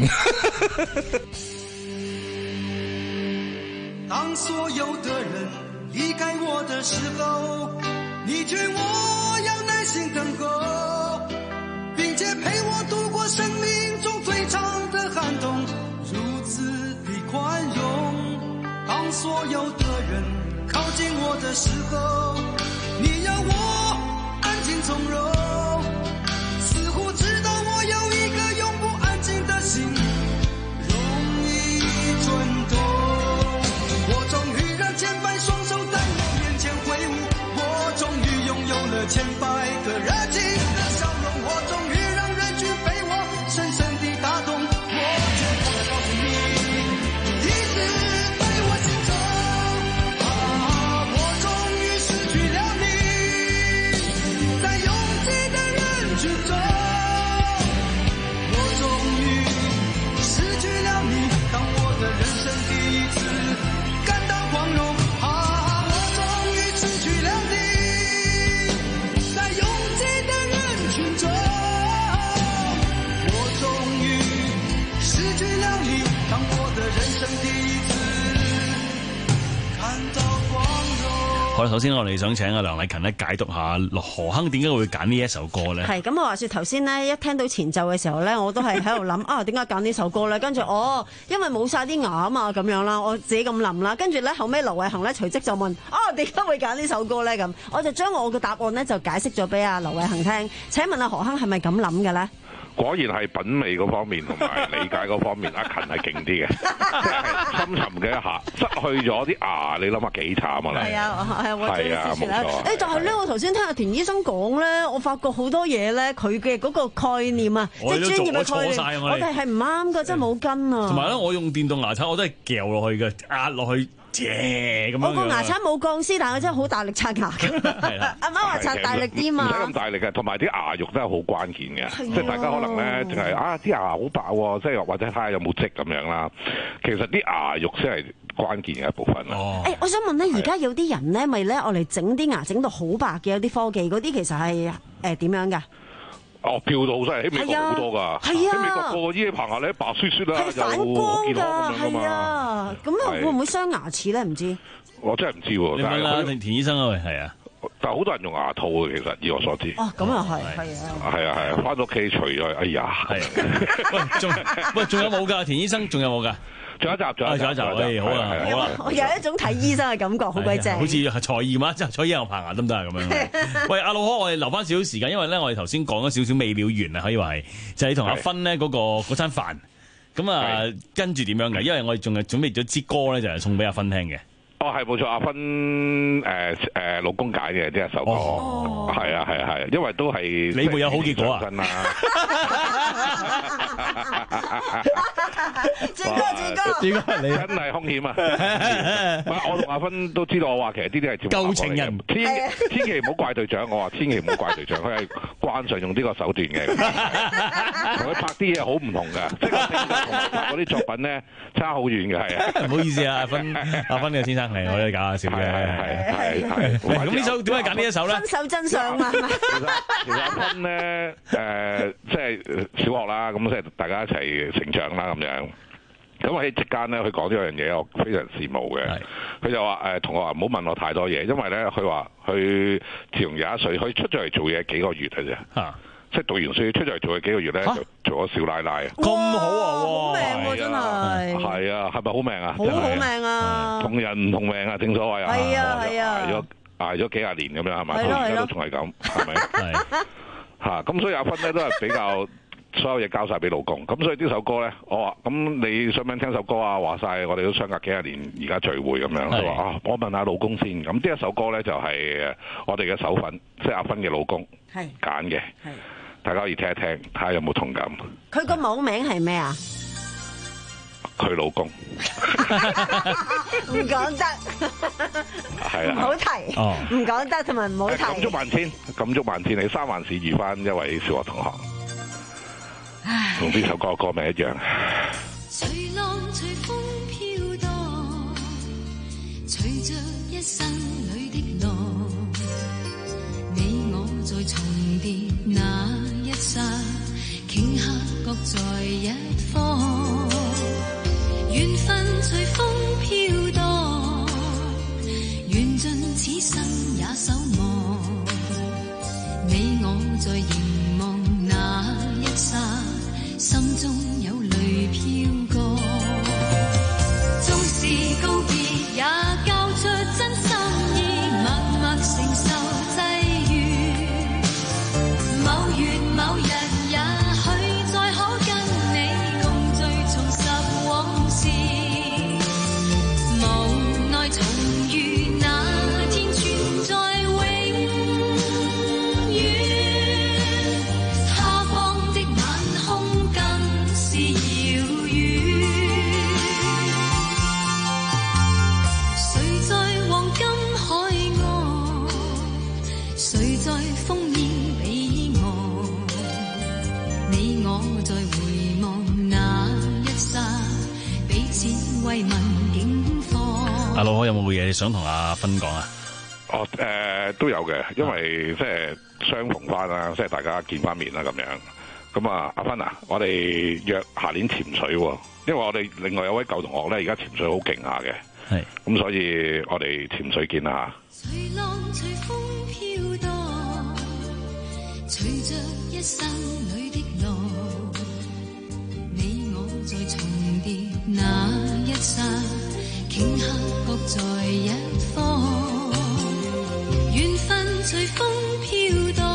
當所有的人離開我的時候，你勸我要耐心等候，並且陪我度過生命中最長的寒冬，如此的寬容。當所有的人靠近我的時候，你要我安靜從容，似乎知道我有一個永不安靜的心，容易蠢動。我終於讓千百雙手在我面前揮舞，我終於擁有了千百個熱情的笑容，我終於讓人群被我深深地打動，我卻忘了告訴你，一直在我心中。去了你，在擁擠的人群中。 亮里，當我的人生第一次看到光榮。 好啦，首先我哋想請阿梁麗勤咧解讀下何鏗點解會揀呢一首歌咧？ 係咁，我話說頭先咧，一聽到前奏嘅時候咧，我都係喺度諗啊，點解揀呢首歌咧？跟住哦，因為冇晒啲牙啊嘛，咁樣啦，我自己咁諗啦。跟住咧後尾劉偉恒咧隨即就問：哦，點解會揀呢首歌咧？咁我就將我嘅答案咧就解釋咗俾阿劉偉恒聽。請問阿何鏗係咪咁諗嘅咧？ 果然係品味嗰方面同埋理解嗰方面，阿勤係勁啲嘅，即係深沉嘅一下，失去咗啲牙，你諗下幾慘啊！ 係啊，係啊，我係啊，冇錯。 誒，但係咧，我頭先聽阿田醫生講咧，我發覺好多嘢咧，佢嘅嗰個概念啊，即係專業嘅概念，我哋係唔啱㗎，真係冇跟啊。 同埋咧，我用電動牙刷，我都係撬落去嘅，壓落去。咁我個牙刷冇鋼絲，但係真係好大力刷牙嘅。阿媽話刷大力啲嘛， 唔使咁大力嘅，同埋啲牙肉真係好關鍵嘅。即係大家可能咧，淨係啊啲牙好白喎，即係或者睇下有冇積咁樣啦。其實啲牙肉先係關鍵嘅一部分啦。 哦，誒，我想問咧，而家有啲人咧，咪咧我嚟整啲牙整到好白嘅，有啲科技嗰啲其實係誒點樣㗎？ 哦，漂到好犀利，喺美國好多㗎。 係啊， 喺美國個個醫棚牙咧白雪雪啦， 係反光㗎，係啊。咁啊， 會唔會傷牙齒咧？唔知。 我真係唔知喎。 你問啦，田田醫生啊，喂，係啊。 但係好多人用牙套嘅，其實以我所知。 哦，咁又係，係啊。 係啊係啊，翻到屋企除咗，哎呀。 係。喂，仲喂仲有冇㗎？田醫生仲有冇㗎？ 仲有一集，仲有一集， 仲有一集，好啊，好啊！ 我有一種睇醫生嘅感覺，好鬼正， 好似係財驗啊，即係採醫又棚牙得唔得啊？咁樣。喂，阿老柯，我哋留翻少少時間，因為咧，我哋頭先講咗少少未了完啊，可以話係，就係你同阿芬咧嗰個嗰餐飯，咁啊跟住點樣嘅？因為我哋仲係準備咗支歌咧，就係送俾阿芬聽嘅。 哦，係冇錯，阿芬誒誒老公揀嘅呢一首歌，係啊係啊係，因為都係你會有好結果啊！ 真啦， 志哥志哥， 志哥你真係兇險啊！我同阿芬都知道，我話其實呢啲係舊情人， 千千祈唔好怪隊長，我話千祈唔好怪隊長，佢係慣常用呢個手段嘅，同佢拍啲嘢好唔同㗎，即係同埋拍嗰啲作品咧差好遠嘅，係啊！ 唔好意思啊，阿芬阿芬嘅先生。係，我哋搞下笑嘅。係係係。咁呢首點解揀呢一首咧？ 分手真相嘛。其實其實阿芬咧，誒，即係小學啦，咁即係大家一齊成長啦，咁樣。咁喺席間咧，佢講咗一樣嘢，我非常羨慕嘅。佢就話誒，同學話唔好問我太多嘢，因為咧，佢話佢自從廿一歲，佢出咗嚟做嘢幾個月嘅啫。嚇！即係讀完書出咗嚟做嘢幾個月咧，就做咗少奶奶。 咁好啊！ 好命喎，真係。 係啊，係咪好命啊？ 好好命啊！ 同人唔同命啊，正所謂啊。 係啊係啊。 捱咗捱咗幾廿年咁樣係咪？ 係咯係咯。 而家都仲係咁，係咪？係。嚇！咁所以阿芬咧都係比較所有嘢交晒俾老公。咁所以呢首歌咧，我話咁你想唔想聽首歌啊？話晒我哋都相隔幾廿年，而家聚會咁樣。佢話啊，我問下老公先。咁呢一首歌咧就係我哋嘅手粉，即係阿芬嘅老公揀嘅。係。大家可以聽一聽，睇下有冇同感。 佢個網名係咩啊？ 佢老公。 唔講得。 係啊。 唔好提。唔講得同埋唔好提。 感觸萬千，感觸萬千，你三萬事遇翻一位小學同學，同呢首歌歌名一樣。 隨浪隨風飄蕩，隨着一生裏的浪，你我在重疊那一剎，頃刻各在一方，緣分隨風飄蕩，緣盡此生也守望，你我在凝望那一剎，心中有淚飄過，縱是告別也交出真心意，默默承受際遇，某月某日也許再可跟你共聚重拾往事，無奈重遇那天存在永遠，他方的晚空更是遙遠，誰在黃金海岸，誰在烽煙彼岸，你我在回望那一剎，彼此慰問境況。 阿老柯有冇嘢想同阿芬講啊？ 哦，誒、呃、都有嘅，因為即係相逢翻啦，即係大家見翻面啦咁樣。 咁啊，阿芬啊，我哋約下年潛水喎，因為我哋另外有位舊同學咧，而家潛水好勁下嘅， 係， 咁所以我哋潛水見啦嚇。 隨浪隨風飄蕩，隨着一生裏的浪，你我在重疊那一剎，頃刻各在一方，緣分隨風飄蕩，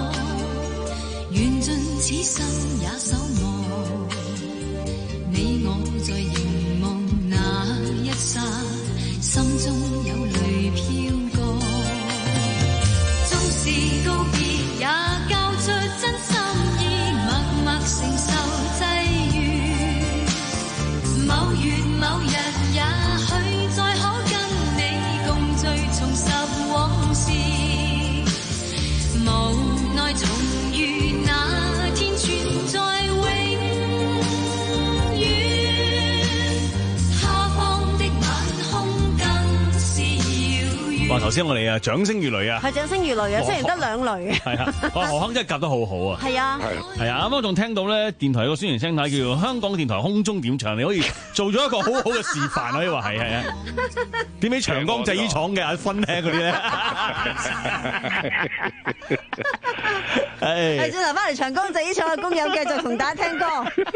緣盡此生也守望，你我在凝望那一剎，心中有淚飄過，縱是告別也交出真心意，默默承受際遇，某月某日也許再可跟你共聚重拾往事，無奈重遇那天存在永遠，他方的晚空更是遙遠。 哇！頭先我哋啊掌聲如雷啊， 係掌聲如雷啊，雖然得兩雷。 係啊，哇！何鏗真係夾得好好啊。 係啊， 係啊，啱啱仲聽到咧電台有個宣傳聲帶叫做香港電台空中點唱，你可以做咗一個好好嘅示範，可以話係係啊。點起長江製衣廠嘅阿芬咧嗰啲咧， 係轉頭翻嚟長江製衣廠嘅工友繼續同大家聽歌。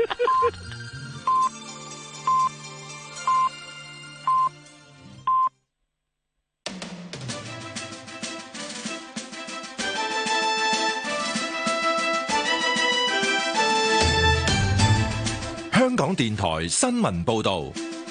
香港電台新聞報導。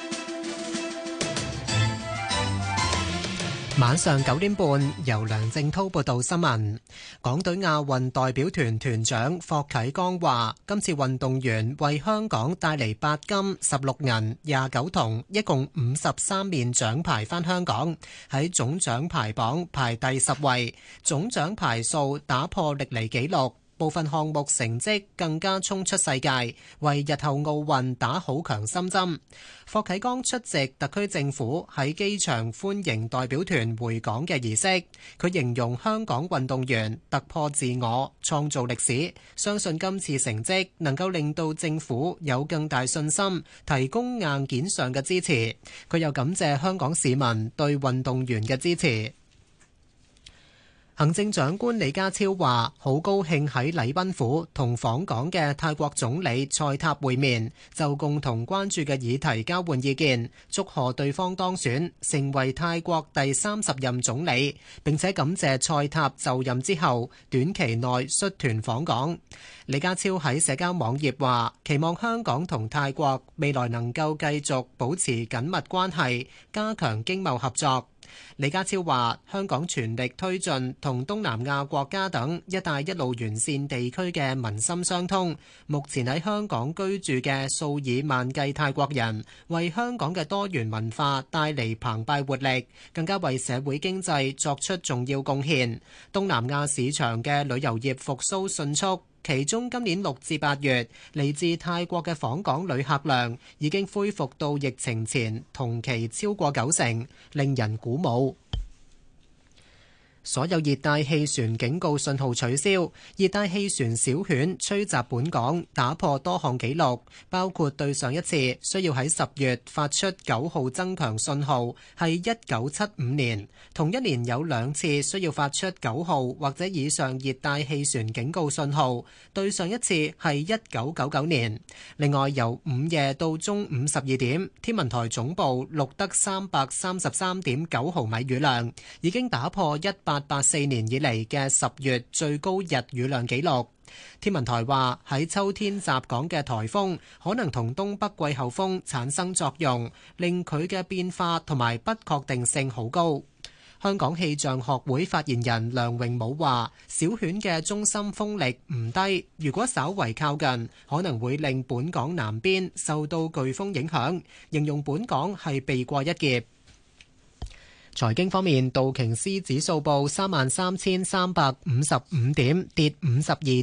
晚上九點半，由梁正滔報道新聞。港隊亞運代表團團長霍啟剛話，今次運動員為香港帶嚟八金、十六銀、廿九銅，一共五十三面獎牌返香港，喺總獎牌榜排第十位，總獎牌數打破歷嚟紀錄。部分項目成績更加衝出世界，為日後奧運打好強心針。霍啟剛出席特區政府喺機場歡迎代表團回港嘅儀式，佢形容香港運動員突破自我，創造歷史，相信今次成績能夠令到政府有更大信心，提供硬件上嘅支持。佢又感謝香港市民對運動員嘅支持。行政長官李家超話：好高興喺禮賓府同訪港嘅泰國總理蔡塔會面，就共同關注嘅議題交換意見，祝賀對方當選成為泰國第三十任總理，並且感謝蔡塔就任之後短期內率團訪港。李家超喺社交網頁話：期望香港同泰國未來能夠繼續保持緊密關係，加強經貿合作。李家超話：香港全力推進同東南亞國家等一帶一路沿線地區嘅民心相通。目前喺香港居住嘅數以萬計泰國人，為香港嘅多元文化帶嚟澎湃活力，更加為社會經濟作出重要貢獻。東南亞市場嘅旅遊業復甦迅速。其中今年六至八月嚟自泰國嘅訪港旅客量已經恢復到疫情前同期超過九成，令人鼓舞。所有熱帶氣旋警告信號取消，熱帶氣旋小犬吹襲本港，打破多項紀錄，包括對上一次需要喺十月發出九號增強信號係一九七五年，同一年有兩次需要發出九號或者以上熱帶氣旋警告信號，對上一次係一九九九年。另外，由午夜到中午十二點，天文台總部錄得三百三十三點九毫米雨量，已經打破一八八四年以嚟嘅十月最高日雨量紀錄。天文台話喺秋天襲港嘅颱風可能同東北季候風產生作用，令佢嘅變化同埋不確定性好高。香港氣象學會發言人梁榮武話：小犬嘅中心風力唔低，如果稍為靠近，可能會令本港南邊受到颶風影響，形容本港係避過一劫。財經方面，道瓊斯指數報三萬三千三百五十五點，跌五十二點；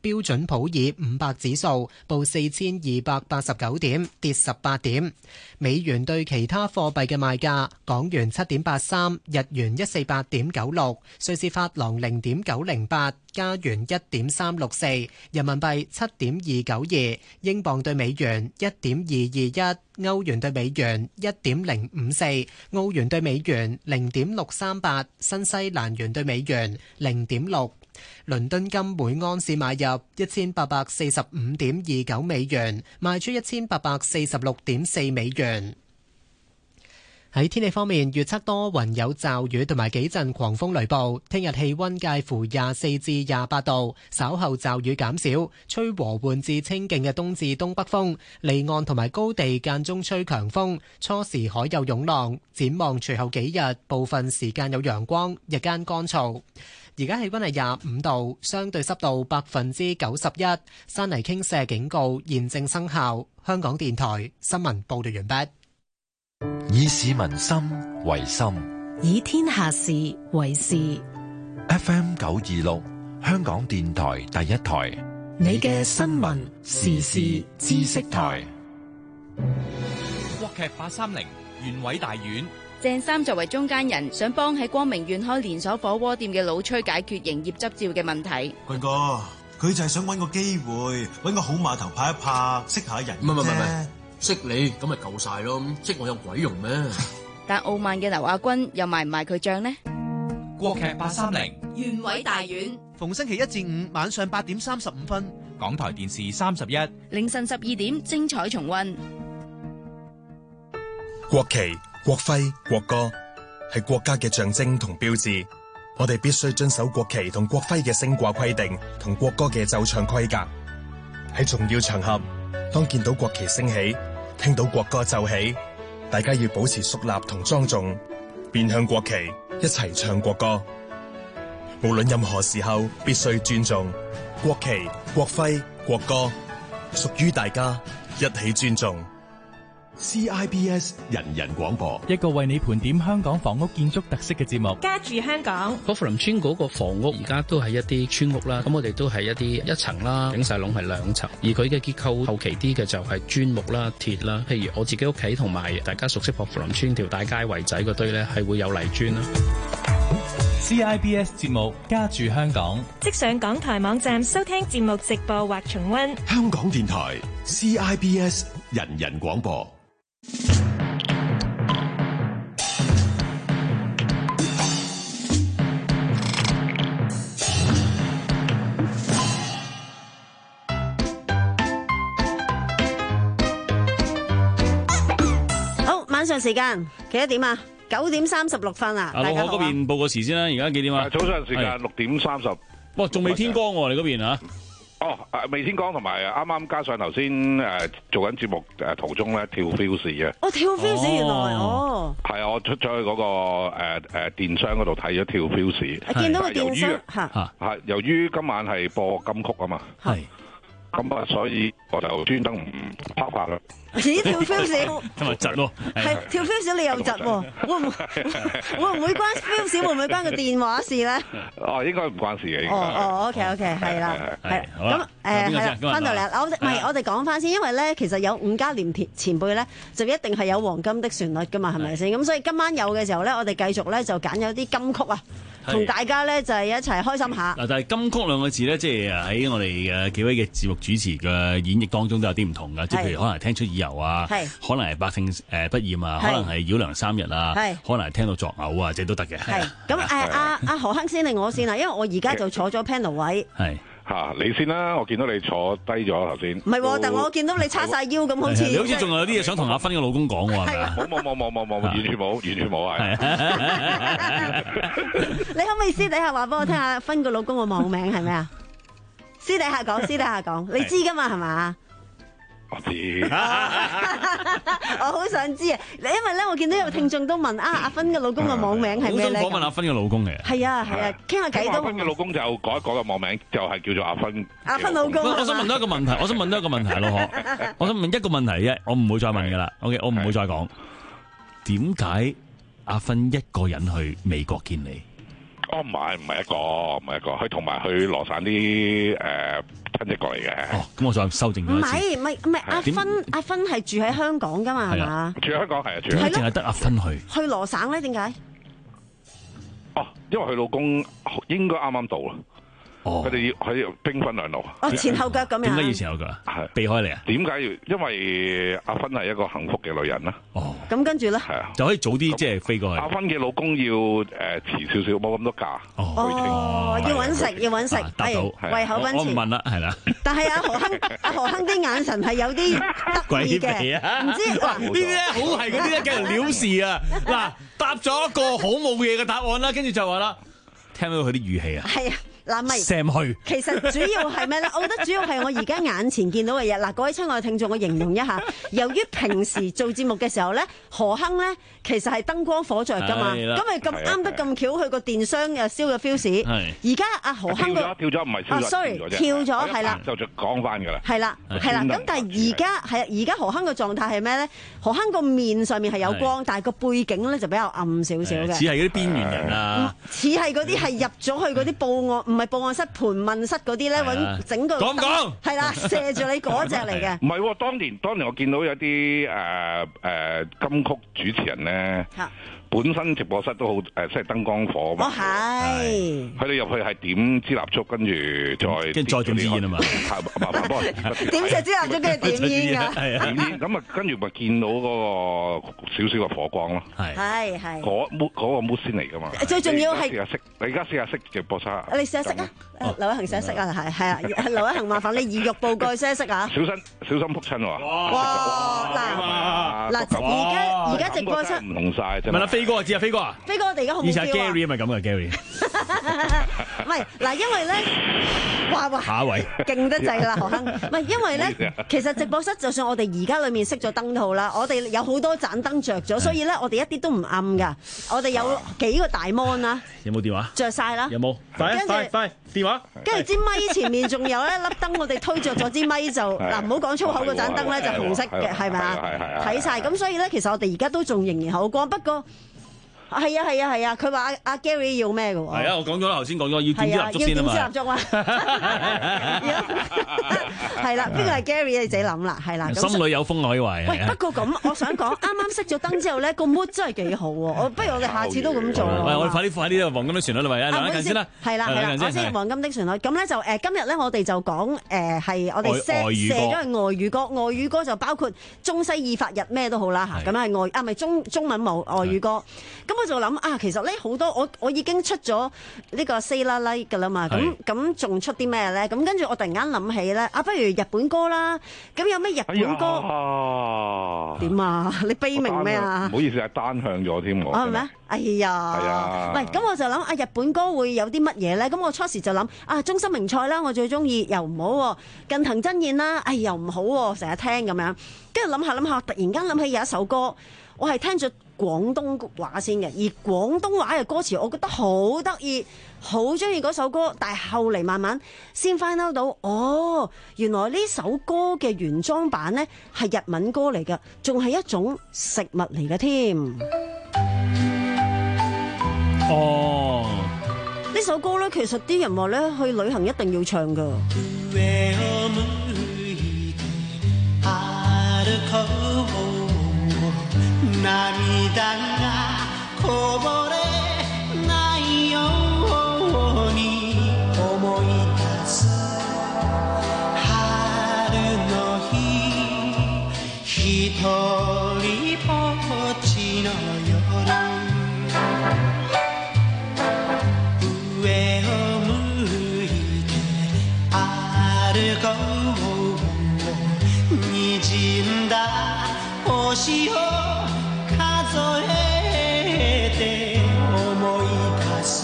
標準普爾五百指數報四千二百八十九點，跌十八點。美元對其他貨幣嘅賣價：港元七點八三，日元一四八點九六，瑞士法郎零點九零八，加元一點三六四，人民幣七點二九二，英鎊對美元一點二二一，歐元對美元一點零五四，澳元對美元零點六三八，新西蘭元對美元零點六。倫敦金每盎司買入一千八百四十五點二九美元，賣出一千八百四十六點四美元。喺天氣方面，預測多雲有驟雨同埋幾陣狂風雷暴。聽日氣溫介乎廿四至廿八度，稍後驟雨減少，吹和緩至清勁嘅東至東北風。離岸同埋高地間中吹強風，初時海有湧浪。展望隨後幾日，部分時間有陽光，日間乾燥。而家氣溫係廿五度，相對濕度百分之九十一，山泥傾瀉警告現正生效。香港電台新聞報道完畢。 以市民心為心， 以天下事為事。 F M 九二六，香港電台第一台， 你嘅新聞時事知識台。 國劇八三零，縣委大院。 鄭三作為中間人，想幫喺光明縣開連鎖火鍋店嘅老崔解決營業執照嘅問題。 君哥，佢就係想搵個機會，搵個好碼頭拍一拍，識下人。 唔係唔係唔係，識你咁咪夠晒咯，識我有鬼用咩？ 但傲慢嘅劉亞軍又賣唔賣佢賬呢？ 國劇八三零， 縣委大院， 逢星期一至五晚上八點三十五分， 港台電視三十一， 凌晨十二點精彩重溫。 國旗、國徽、國歌係國家嘅象徵同標誌，我哋必須遵守國旗同國徽嘅升掛規定同國歌嘅奏唱規格。喺重要場合，當見到國旗升起，聽到國歌奏起，大家要保持肅立同莊重，面向國旗，一齊唱國歌。無論任何時候，必須尊重國旗、國徽、國歌，屬於大家，一起尊重。 C I B S 人人廣播， 一個為你盤點香港房屋建築特色嘅節目。 家住香港， 薄扶林村嗰個房屋而家都係一啲村屋啦，咁我哋都係一啲一層啦，頂晒籠係兩層，而佢嘅結構後期啲嘅就係磚木啦、鐵啦。譬如我自己屋企同埋大家熟悉薄扶林村條大街圍仔嗰堆咧，係會有泥磚啦。 C I B S 節目家住香港， 即上港台網站收聽節目直播或重溫。 香港電台 C I B S 人人廣播。 好，晚上時間幾多點啊？九點三十六分啊！ 阿老何嗰邊報個時先啦，而家幾點啊？ 早上時間六點三十。 哇，仲未天光喎，你嗰邊啊？ 哦，誒未天光，同埋啱啱加上頭先誒做緊節目誒途中咧跳 fuse 嘅。 哦，跳 fuse 原來哦。 係啊，我出咗去嗰個誒誒電商嗰度睇咗跳 fuse。 見到個電商嚇係由於今晚係播金曲啊嘛。 係。 咁啊，所以我就專登唔拍拍啦。 咦，跳 fuse 今日窒喎， 係跳 fuse 你又窒喎，會唔會會唔會關 fuse 會唔會關個電話事咧？ 哦，應該唔關事嘅。 哦哦，OK OK，係啦，係咁誒係啦，翻到嚟，我哋唔係我哋講翻先，因為咧其實有伍家廉前輩咧，就一定係有黃金的旋律噶嘛，係咪先？咁所以今晚有嘅時候咧，我哋繼續咧就揀有啲金曲啊。同大家咧就係一齊開心下。嗱， 但係金曲兩個字咧，即係喺我哋嘅幾位嘅節目主持嘅演繹當中都有啲唔同㗎。即係譬如可能係聽出耳油啊，可能係百聽誒不厭啊，可能係繞梁三日啊，可能係聽到作嘔啊，即係都得嘅。係咁誒，阿阿何亨先定我先啊？因為我而家就坐咗 panel 位。係。 嚇，你先啦！我見到你坐低咗頭先。唔係，但我見到你叉晒腰咁，好似你好似仲有啲嘢想同阿芬嘅老公講喎，係咪？ 冇冇冇冇冇冇，完全冇，完全冇係。 你可唔可以私底下話俾我聽下芬個老公個網名係咩啊？私底下講，私底下講，你知噶嘛係嘛？ 我知， 我好想知啊！因為咧，我見到有聽眾都問啊，阿芬嘅老公嘅網名係咩咧？ 好想訪問阿芬嘅老公嘅。 係啊係啊，傾下偈都。 阿芬嘅老公就改一改個網名，就係叫做阿芬。 阿芬老公。 我想問多一個問題，我想問多一個問題，老何，我想問一個問題啫，我唔會再問噶啦。OK， 我唔會再講。點解阿芬一個人去美國見你？ 哦，唔係唔係一個，唔係一個，佢同埋去羅省啲誒親戚過嚟嘅。 哦，咁我再修正咗唔一次。 係唔係唔係，阿芬阿芬係住喺香港㗎嘛，係嘛？ 住喺香港係啊，住。 點解淨係得阿芬去？ 去羅省咧？點解？ 哦，因為佢老公應該啱啱到啦。哦，佢哋要佢要兵分兩路。 哦，前後腳咁樣。 點解要前後腳啊？係避開你啊？ 點解要？因為阿芬係一個幸福嘅女人啦。 哦。 咁跟住咧？ 係啊， 就可以早啲即係飛過去。 阿芬嘅老公要誒遲少少，冇咁多假。 哦，要揾食，要揾食，係胃口奔馳。 我唔問啦，係啦。 但係阿何亨，阿何亨啲眼神係有啲得意嘅，唔知嗱呢啲咧好係嗰啲咧，梗係撩事啊！嗱，答咗一個好冇嘢嘅答案啦，跟住就話啦，聽到佢啲語氣啊， 係啊。嗱，咪 Sam 去， 其實主要係咩咧？我覺得主要係我而家眼前見到嘅嘢。嗱，各位親愛嘅聽眾，我形容一下。由於平時做節目嘅時候咧，何亨咧其實係燈光火著㗎嘛，咁咪咁啱得咁巧，佢個電箱又燒咗 fuse。而家阿何亨個跳咗唔係燒咗 ，sorry，跳咗係啦， 就就講翻㗎啦。 係啦，係啦。咁但係而家係而家何亨嘅狀態係咩咧？何亨個面上面係有光，但係個背景咧就比較暗少少嘅， 似係嗰啲邊緣人啊， 似係嗰啲係入咗去嗰啲報案。唔係報案室、盤問室嗰啲咧，揾整個講講係啦，射住你嗰隻嚟嘅。 唔係喎，當年當年我見到有啲誒誒金曲主持人咧，本身直播室都好誒，即係燈光火嘛。 哦，係。 佢哋入去係點支蠟燭，跟住再跟住再點支煙啊嘛。 麻煩幫我點隻支蠟燭，跟住點煙㗎。 點煙咁啊，跟住咪見到嗰個少少嘅火光咯。 係係係。 嗰 mood 嗰個 mood 先嚟㗎嘛。 最重要係。 試下熄，你而家試下熄直播室。 你試下熄啊！劉一恒試下熄啊！係係啊！劉一恒麻煩你以玉報蓋試下熄啊！ 小心小心撲親喎！ 哇！嗱嗱，而家而家直播室唔同曬啫。 問下飛哥啊，知啊，飛哥啊。 飛哥，我哋而家好唔好？ 以前 Gary 咪咁嘅 Gary。 唔係嗱，因為咧，哇哇， 下一位勁得滯啦，何亨。唔係因為咧，其實直播室就算我哋而家裏面熄咗燈套啦，我哋有好多盞燈着咗，所以咧我哋一啲都唔暗㗎。我哋有幾個大 mon 啦。 有冇電話？ 着晒啦。 有冇？快快快！電話。 跟住支咪前面仲有一粒燈，我哋推着咗支咪就嗱，唔好講粗口嗰盞燈咧就紅色嘅，係咪啊？睇晒咁，所以咧其實我哋而家都仲仍然好光，不過。係啊係啊係啊！佢話阿阿 Gary 要咩嘅喎？ 係啊，我講咗啦，頭先講咗要點支蠟燭先啊嘛。 要點支蠟燭啊！係啦，邊個係 Gary 你自己諗啦，係啦。 心裏有風可以話。 喂，不過咁，我想講，啱啱熄咗燈之後咧，個 mood 真係幾好喎！我不如我哋下次都咁做。 喂，我哋快啲快啲黃金的旋律啦，喂，兩陣先啦。 係啦係啦，我先黃金的旋律。咁咧就誒，今日咧我哋就講誒係我哋射射咗係外語歌，外語歌就包括中西意法日咩都好啦嚇，咁係外啊，唔係中中文冇外語歌。咁我就諗啊，其實咧好多我我已經出咗呢個 Say La La 㗎啦嘛，咁咁仲出啲咩咧？咁跟住我突然間諗起咧，啊不如日本歌啦，咁有咩日本歌？點啊？你悲鳴咩啊？ 唔好意思，係單向咗添我。 係咩？哎呀！係啊。 喂，咁我就諗啊，日本歌會有啲乜嘢咧？咁我初時就諗啊，中森明菜啦，我最中意，又唔好；近藤真彥啦，哎又唔好，成日聽咁樣。跟住諗下諗下，突然間諗起有一首歌，我係聽咗廣東話先嘅，而廣東話嘅歌詞我覺得好得意，好中意嗰首歌，但係後嚟慢慢先 find out 到，哦，原來呢首歌嘅原裝版呢係日文歌嚟嘅，仲係一種食物嚟嘅添。 哦， 呢首歌呢，其實啲人話呢去旅行一定要唱㗎。 涙がこぼれないように思い出す春の日一人ぼっちの夜上を向いて歩こう滲んだ星を数えて思い出す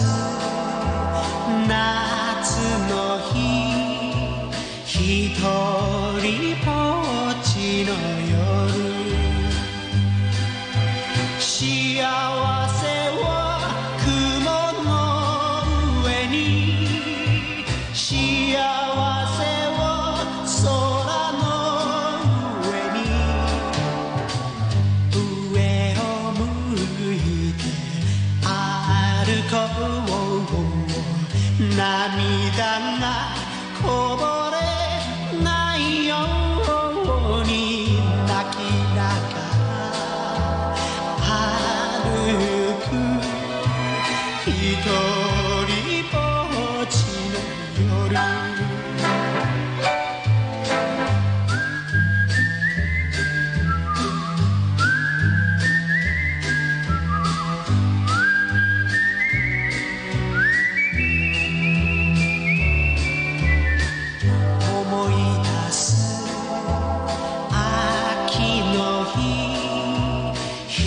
夏の日一人ぼっちの夜幸せを雲の上に幸せを空の上に上を向いて歩こう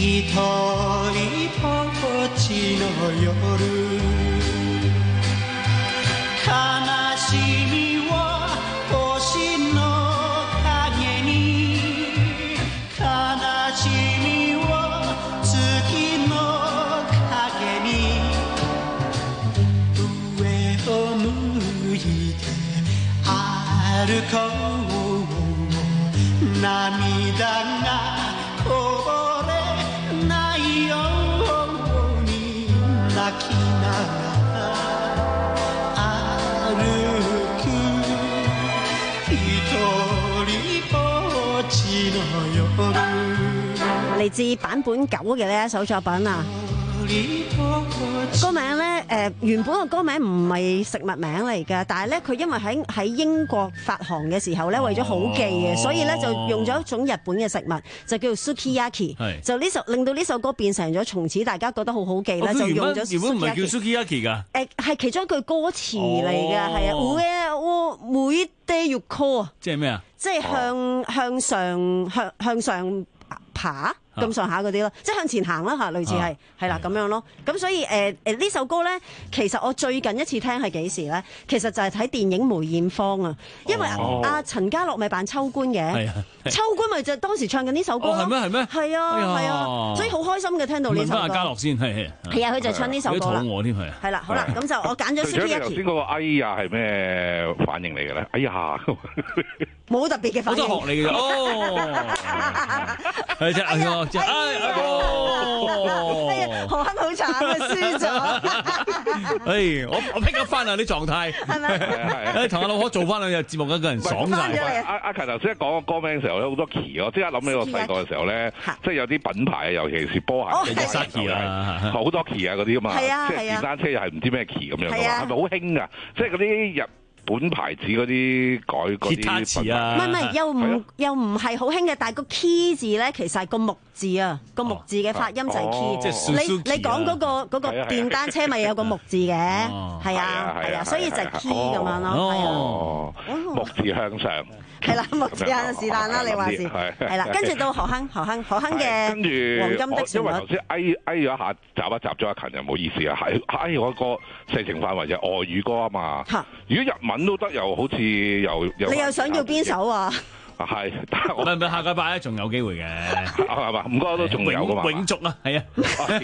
一人ぼっちの夜悲しみは星の影に悲しみは月の影に上を向いて歩こう涙がこぼれないように泣きながら歩く一人ぼっちの夜嚟自版本九嘅呢一首作品啊！歌名咧，誒、呃、原本個歌名唔係食物名嚟嘅，但係咧佢因為喺喺英國發行嘅時候咧，為咗好記嘅，所以咧就用咗一種日本嘅食物，就叫做 sukiyaki。就呢首令到呢首歌變成咗從此大家覺得好好記咧， 哦、 就用咗。 原本唔係叫 sukiyaki 㗎。 誒係其中一句歌詞嚟嘅，係啊，我我每 day you call 啊。 即係咩啊？ 即係向、哦、向上向向上爬。咁上下嗰啲咯，即係向前行啦嚇，類似係係啦咁樣咯。咁所以誒誒呢首歌咧，其實我最近一次聽係幾時咧？其實就係睇電影梅艷芳啊，因為阿陳家樂咪扮秋官嘅，秋官咪就當時唱緊呢首歌咯。係咩？係咩？係啊係啊，所以好開心嘅聽到呢首歌。問翻阿家樂先係係啊，佢就唱呢首歌啦。肚餓添係。係啦，好啦，咁就我揀咗 Sukiyaki。 頭先嗰個哎呀係咩反應嚟嘅咧？哎呀， 冇特別嘅反應。 好多學你嘅哦，係啫，係個。哎呀，何鏗好慘啊，輸咗。 哎，我我 pick up 翻啊啲狀態，係咪？係同阿老婆做翻兩日節目，一個人爽晒。 阿阿強頭先講個歌名嘅時候咧，好多旗，我即刻諗起我細個嘅時候咧，即係有啲品牌，尤其是波鞋嘅 Saki 啦，好多旗啊嗰啲啊嘛，即係電單車又係唔知咩旗咁樣嘅嘛，係咪好興噶？即係嗰啲日本牌子嗰啲改嗰啲品啊，唔係唔係，又唔又唔係好興嘅，但係個 key 字咧，其實係個木字啊，個木字嘅發音就係 key。你你講嗰個嗰個電單車咪有個木字嘅，係啊係啊，所以就係 key 咁樣咯， 哦，木字向上。 係啦，木字啊，是但啦，你話是係啦，跟住到何鏗何鏗何鏗嘅黃金的旋律。 因為頭先哎哎咗一下，集一集咗阿勤又唔好意思啊，係哎我個射程範圍就外語歌啊嘛。如果日文都得，又好似又又。 你又想要邊首啊？ 係， 唔係唔係，下個禮拜咧仲有機會嘅， 係嘛？唔該都仲有噶嘛？ 永續啊，係啊，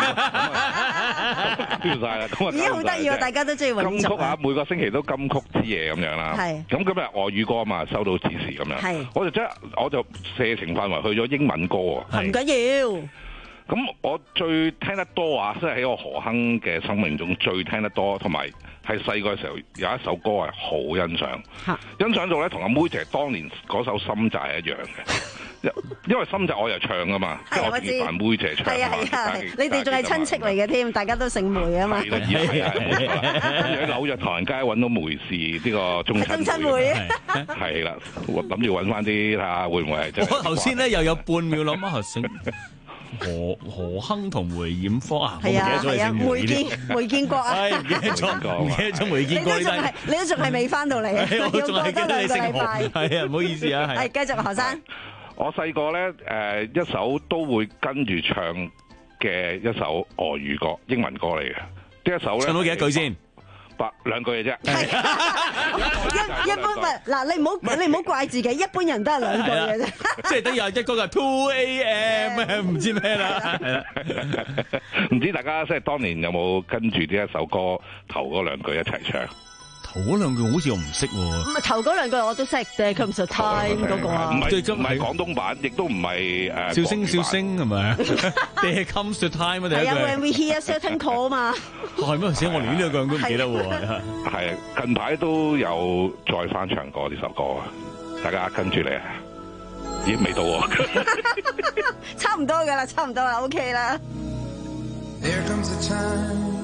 跳晒啦！咁啊， 咦，好得意啊！大家都中意永續。 金曲啊，每個星期都金曲之夜咁樣啦。係。咁今日外語歌啊嘛，收到指示咁樣。係。我就即係，我就射程範圍去咗英文歌啊。 唔緊要。 咁我最聽得多啊，即係喺我何鏗嘅生命中最聽得多，同埋係細個嘅時候有一首歌係好欣賞，欣賞到咧同阿妹姐當年嗰首《心債》一樣嘅，因為《心債》我又唱噶嘛，即係我自己扮妹姐唱。 係啊係啊，你哋仲係親戚嚟嘅添，大家都姓梅啊嘛。 係啦，係啊，喺紐約唐人街揾到梅氏呢個中親。中親梅啊！係啦，諗住揾翻啲睇下會唔會係真。 我頭先咧又有半秒諗啊，姓何何鏗同梅艷芳啊，我唔記得咗你姓梅添。 梅建國啊， 唔記得咗，唔記得咗梅建國呢單。 你都仲係未翻到嚟啊？ 我仲係記得你姓何。係啊，唔好意思啊。 係繼續何生。 我細個咧誒一首都會跟住唱嘅一首外語歌，英文歌嚟嘅。呢一首咧唱到幾多句先？ 八兩句嘅啫。 一一般唔係嗱，你唔好你唔好怪自己，一般人都係兩句嘅啫。 即係等於一個就 two a m 唔知咩啦，係啦。 唔知大家即係當年有冇跟住呢一首歌頭嗰兩句一齊唱？ 頭嗰兩句好似我唔識喎。 唔係頭嗰兩句我都識，但係 comes the time 嗰個啊。 唔係唔係廣東版，亦都唔係誒。 笑聲笑聲係咪？There comes the time 啊！第一句。 係啊 ，When we hear a certain call 嘛。 係咩？寫我連呢兩句都唔記得喎。 係近排都有再翻唱過呢首歌啊！大家跟住你啊！咦，未到喎。 差唔多㗎啦，差唔多啦 ，OK 啦。 There comes a time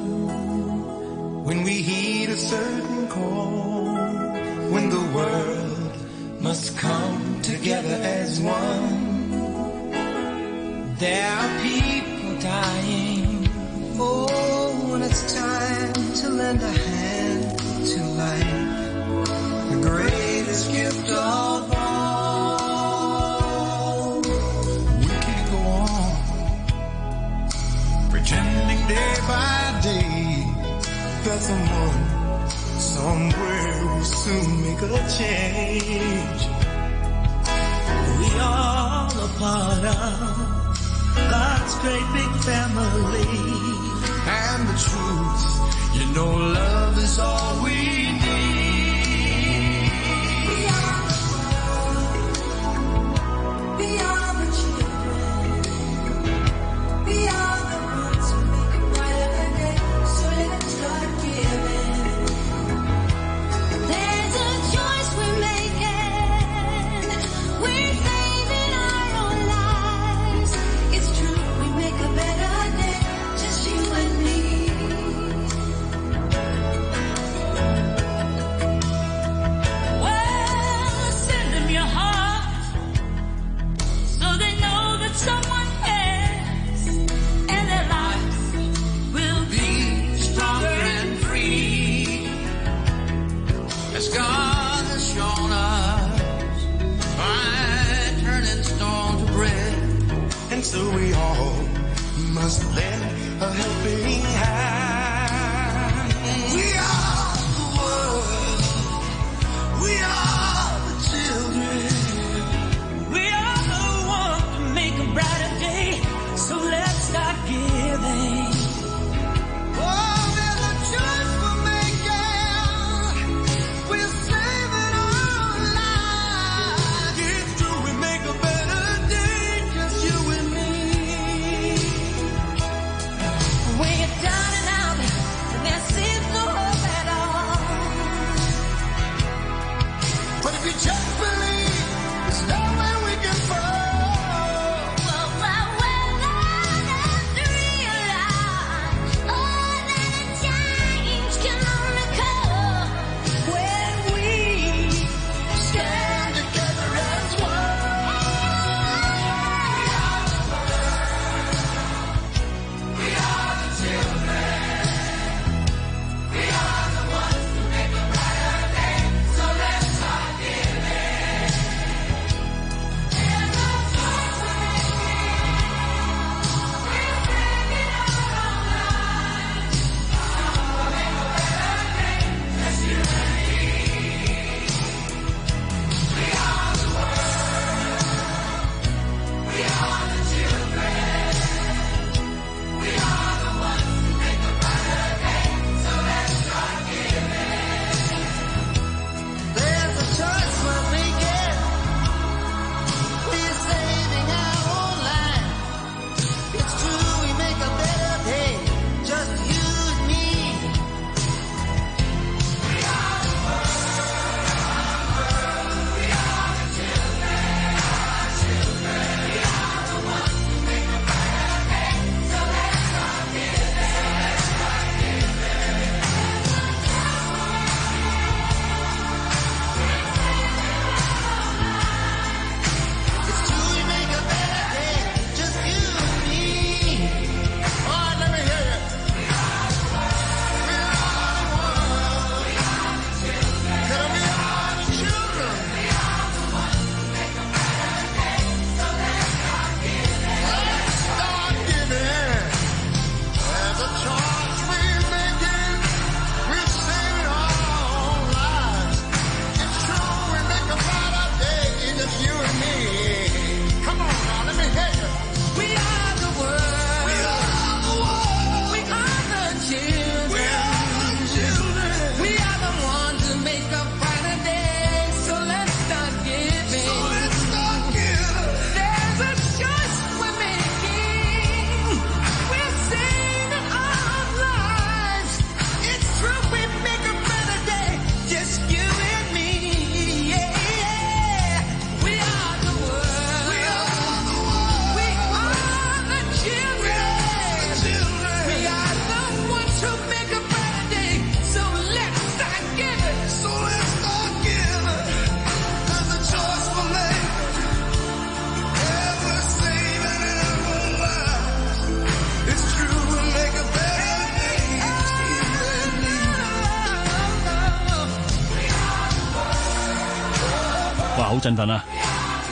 when we heed a certain call, when the world must come together as one. There are people dying. Oh, when it's time to lend a hand to life, the greatest gift of all. We can't go on pretending day by day that someone somewhere will soon make a change. We all a part of God's great big family, and the truth, you know, love is all we need. We are the children. We are the ones who make a brighter day. So let's start giving. There's a choice we're making. We're saving our own lives. It's true, we make a better day. Just you and me. Well, send them your heart, so they know that someone cares, and their lives will be stronger and free. As God has shown us by turning stone to bread, and so we all must lend a helping hand. We are the world. We are the children. We are the ones to make a brighter day. So let's start giving. Oh, there's a choice we're making. We're saving our lives. It's true, we make a better day, just you and me. When you're down and out, there seems no hope at all. But if you just believe, there's nowhere we can fall. Well, well, well, I have to realize, oh, that a change can only come when we stand together as one. We are the children. We are the ones who make a brighter day. So let's start giving. There's a choice we're making. We're saving our own lives. We'll make a better day, just you and me. We are the world. We are the children. We are the ones who make a brighter day. So let's start giving. There's a choice we're making. We're saving our own lives. It's true, we make a better day. Just you and me. We are the world. We are the children. Our children. We are the ones who make a brighter day. So let's start giving. Let's start giving. It's true, we make a better day. Just you and me. All right, let me hear you. We are the world. We are the world. We are the children. Tell me, we are the children. We are the ones who make a better day. So let's start giving. Let's start giving. There's a choice we're making. We're saving our own lives. It's true, we make a brighter day. Just you and me. Come on now, let me hear you. We are the world. We are the world. We are the children. We are the children. We are the ones who make a brighter day. So let's start giving. So let's start giving. There's a choice we're making. We're saving our lives. It's true, we make a better day. Just you and me. Yeah, yeah. We are the world. We are the world. We are the children. We are the ones who make a better day. So let's start giving. So let's start giving. There's a choice we're making. Yeah, we're saving our own lives. It's true, we make a better day. Just you and me. We are the world. 哇，好振奮啊！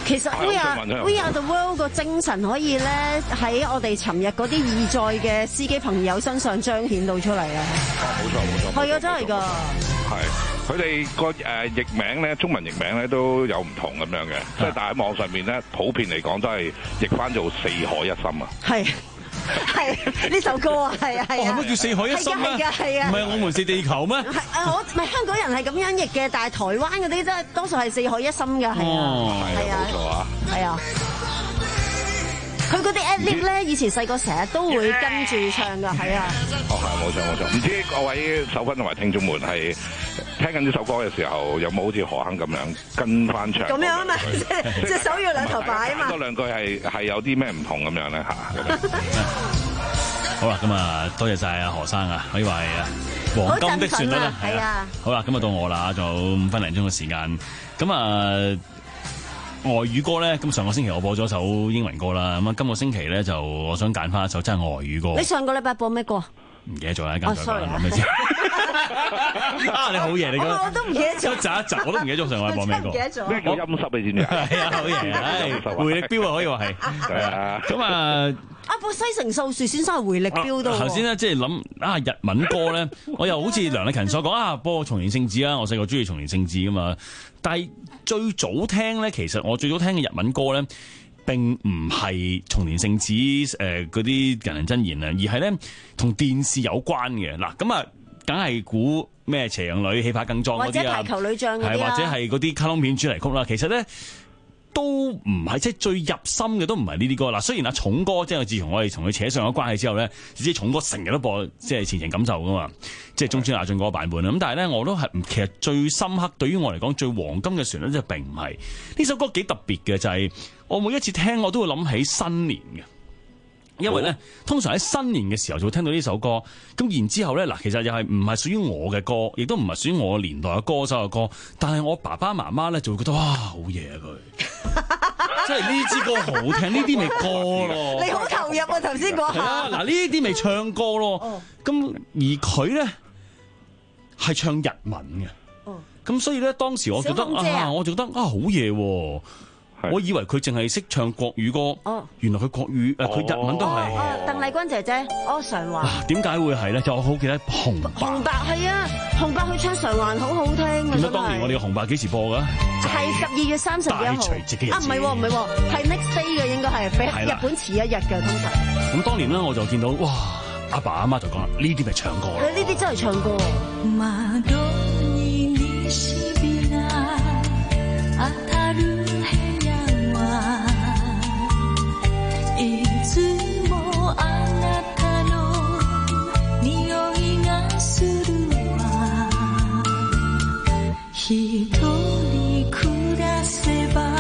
其實 We Are We Are the World 個精神可以咧喺我哋尋日嗰啲義載嘅司機朋友身上彰顯到出嚟啊！ 冇錯冇錯， 係啊，真係㗎。 係佢哋個誒譯名咧，中文譯名咧都有唔同咁樣嘅，即係但係喺網上面咧，普遍嚟講都係譯翻做四海一心啊。係。 係呢首歌啊，係啊係啊， 乜叫四海一心咩？ 係啊係啊， 唔係我們是地球咩？ 係啊，我唔係香港人係咁樣譯嘅，但係台灣嗰啲真係多數係四海一心㗎，係啊，係啊，冇錯啊，係啊。佢嗰啲 ad-lib 咧，以前細個成日都會跟住唱㗎，係啊。 哦，係冇錯冇錯，唔知各位手粉同埋聽眾們係聽緊呢首歌嘅時候，有冇好似何鏗咁樣跟翻唱？ 咁樣啊嘛，即係隻手要兩頭擺啊嘛。 多兩句係係有啲咩唔同咁樣咧嚇？ 好啦，咁啊，多謝晒阿何生啊，可以話係黃金的旋律啦，係啊。好啦，咁啊到我啦，仲有五分零鐘嘅時間，咁啊。外語歌咧，咁上個星期我播咗首英文歌啦，咁啊今個星期咧就我想揀翻一首真係外語歌。 你上個禮拜播咩歌？ 唔記得咗啦，間再講諗咩先？啊，你好嘢，你講我都唔記得咗， 一集一集我都唔記得咗上個禮拜播咩歌。 唔記得咗咩叫陰濕你知唔知啊？ 係啊，好嘢，唉，回力標啊，可以話係。係啊，咁啊。 啊！播西城秀樹先生係回力標到。頭先咧，即係諗啊日文歌咧，我又好似梁麗勤所講啊，播松田聖子啊，我細個中意松田聖子噶嘛。但係最早聽咧，其實我最早聽嘅日文歌咧，並唔係松田聖子誒嗰啲人人真言啊，而係咧同電視有關嘅。嗱，咁啊，梗係估咩斜陽女、氣魄更壯嗰啲啊， 或者排球女將嗰啲啊， 係或者係嗰啲卡通片主題曲啦。其實咧。都唔係，即係最入心嘅都唔係呢啲歌嗱。雖然阿重哥即係自從我哋同佢扯上咗關係之後咧，只知重哥成日都播即係前程感受噶嘛，即係中村雅俊嗰個版本啦。咁但係咧，我都係其實最深刻對於我嚟講最黃金嘅旋律，即係並唔係呢首歌幾特別嘅，就係、是、我每一次聽我都會諗起新年嘅。因為咧，通常喺新年嘅時候就會聽到呢首歌，咁然之後咧，嗱，其實又係唔係屬於我嘅歌，亦都唔係屬於我年代嘅歌手嘅歌，但係我爸爸媽媽咧就會覺得哇，好嘢啊佢，即係呢支歌好聽，呢啲咪歌咯。 你好投入啊，頭先講下。 嗱，呢啲咪唱歌咯，咁、哦、而佢咧係唱日文嘅，咁、哦、所以咧當時我覺得啊，我就覺得啊好嘢喎。我以為佢淨係識唱國語歌，哦、原來佢國語誒佢、呃、日文都係。 哦，鄧麗君姐姐，哦常環。 嗱，點解會係咧？就我好記得紅白。 紅白係啊，紅白佢唱常環好好聽啊！ 記得當年我哋嘅紅白幾時播㗎？ 係十二月三十一號。大除夕嘅日子。啊，唔係喎，唔係喎，係 next day 嘅應該係比日本遲一日嘅通常。 咁當年咧，我就見到哇，阿爸阿媽就講啦，呢啲咪唱歌。 呢啲真係唱歌。 いつもあなたの匂いがするわ一人暮らせば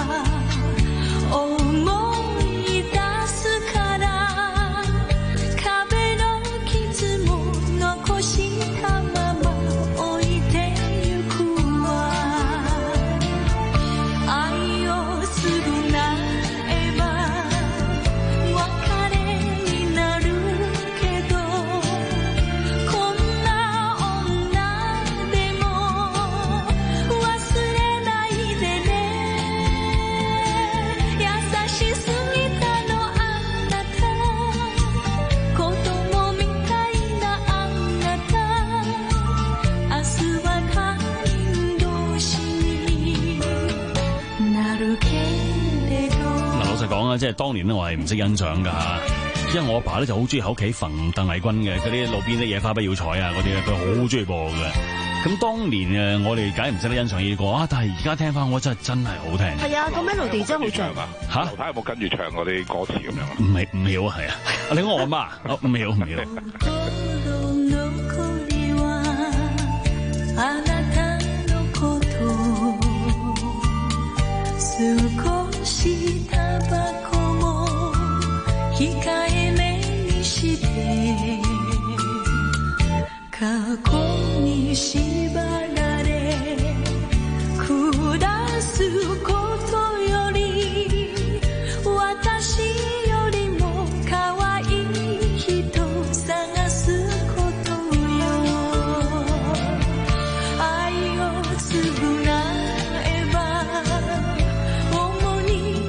思い出すから壁の傷も残したまま置いてゆくわ愛を償えば講啊，即係當年咧，我係唔識欣賞噶，因為我阿爸咧就好中意喺屋企揈鄧麗君嘅嗰啲路邊的野花不要採啊嗰啲咧，佢好中意播嘅。咁當年誒，我哋梗係唔識得欣賞呢啲歌啊，但係而家聽翻我真係真係好聽。 係啊，個 melody 真係好正啊！ 嚇，劉太有冇跟住唱嗰啲歌詞咁樣啊？ 唔係唔曉啊，係啊，你講我阿媽，唔曉唔曉。 控えめにして過去に縛られ下すことより私よりも可愛い人探すことよ愛を償えば重荷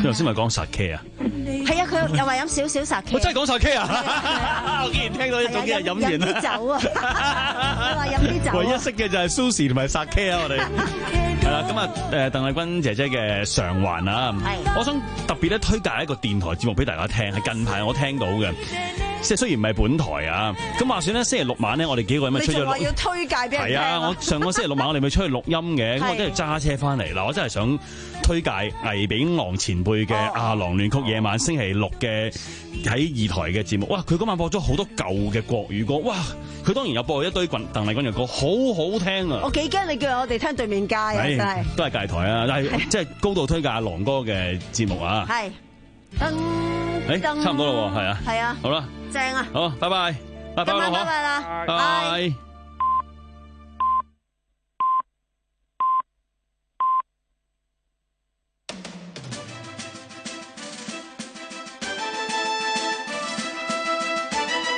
頭先咪講殺 K 啊？ 係啊，佢又話飲少少殺 K。 我真係講殺 K 啊！我竟然聽到呢種嘅飲完啦。 飲啲酒啊！我話飲啲酒。 唯一識嘅就係 Susie 同埋殺 K 啊！我哋係啦，今日誒鄧麗君姐姐嘅償還啊！我想特別咧推介一個電台節目俾大家聽，係近排我聽到嘅。即係雖然唔係本台啊，咁話說咧，星期六晚咧，我哋幾個人咪出咗。你仲話要推介俾人聽？ 係啊，我上個星期六晚我哋咪出去錄音嘅，咁我真係揸車翻嚟嗱，我真係想推介倪炳郎前輩嘅《阿郎亂曲》夜晚星期六嘅喺二台嘅節目。哇！佢嗰晚播咗好多舊嘅國語歌，哇！佢當然有播一堆鄧麗君嘅歌，好好聽啊！ 我幾驚你叫我哋聽對面街啊！真係都係界台啊，但係即係高度推介阿郎哥嘅節目啊！ 係噔誒，差唔多啦喎，係啊， 係啊， 好啦， 正啊， 好，拜拜，拜拜， 拜拜啦， 拜。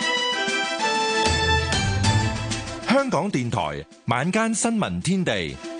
香港電台晚間新聞天地。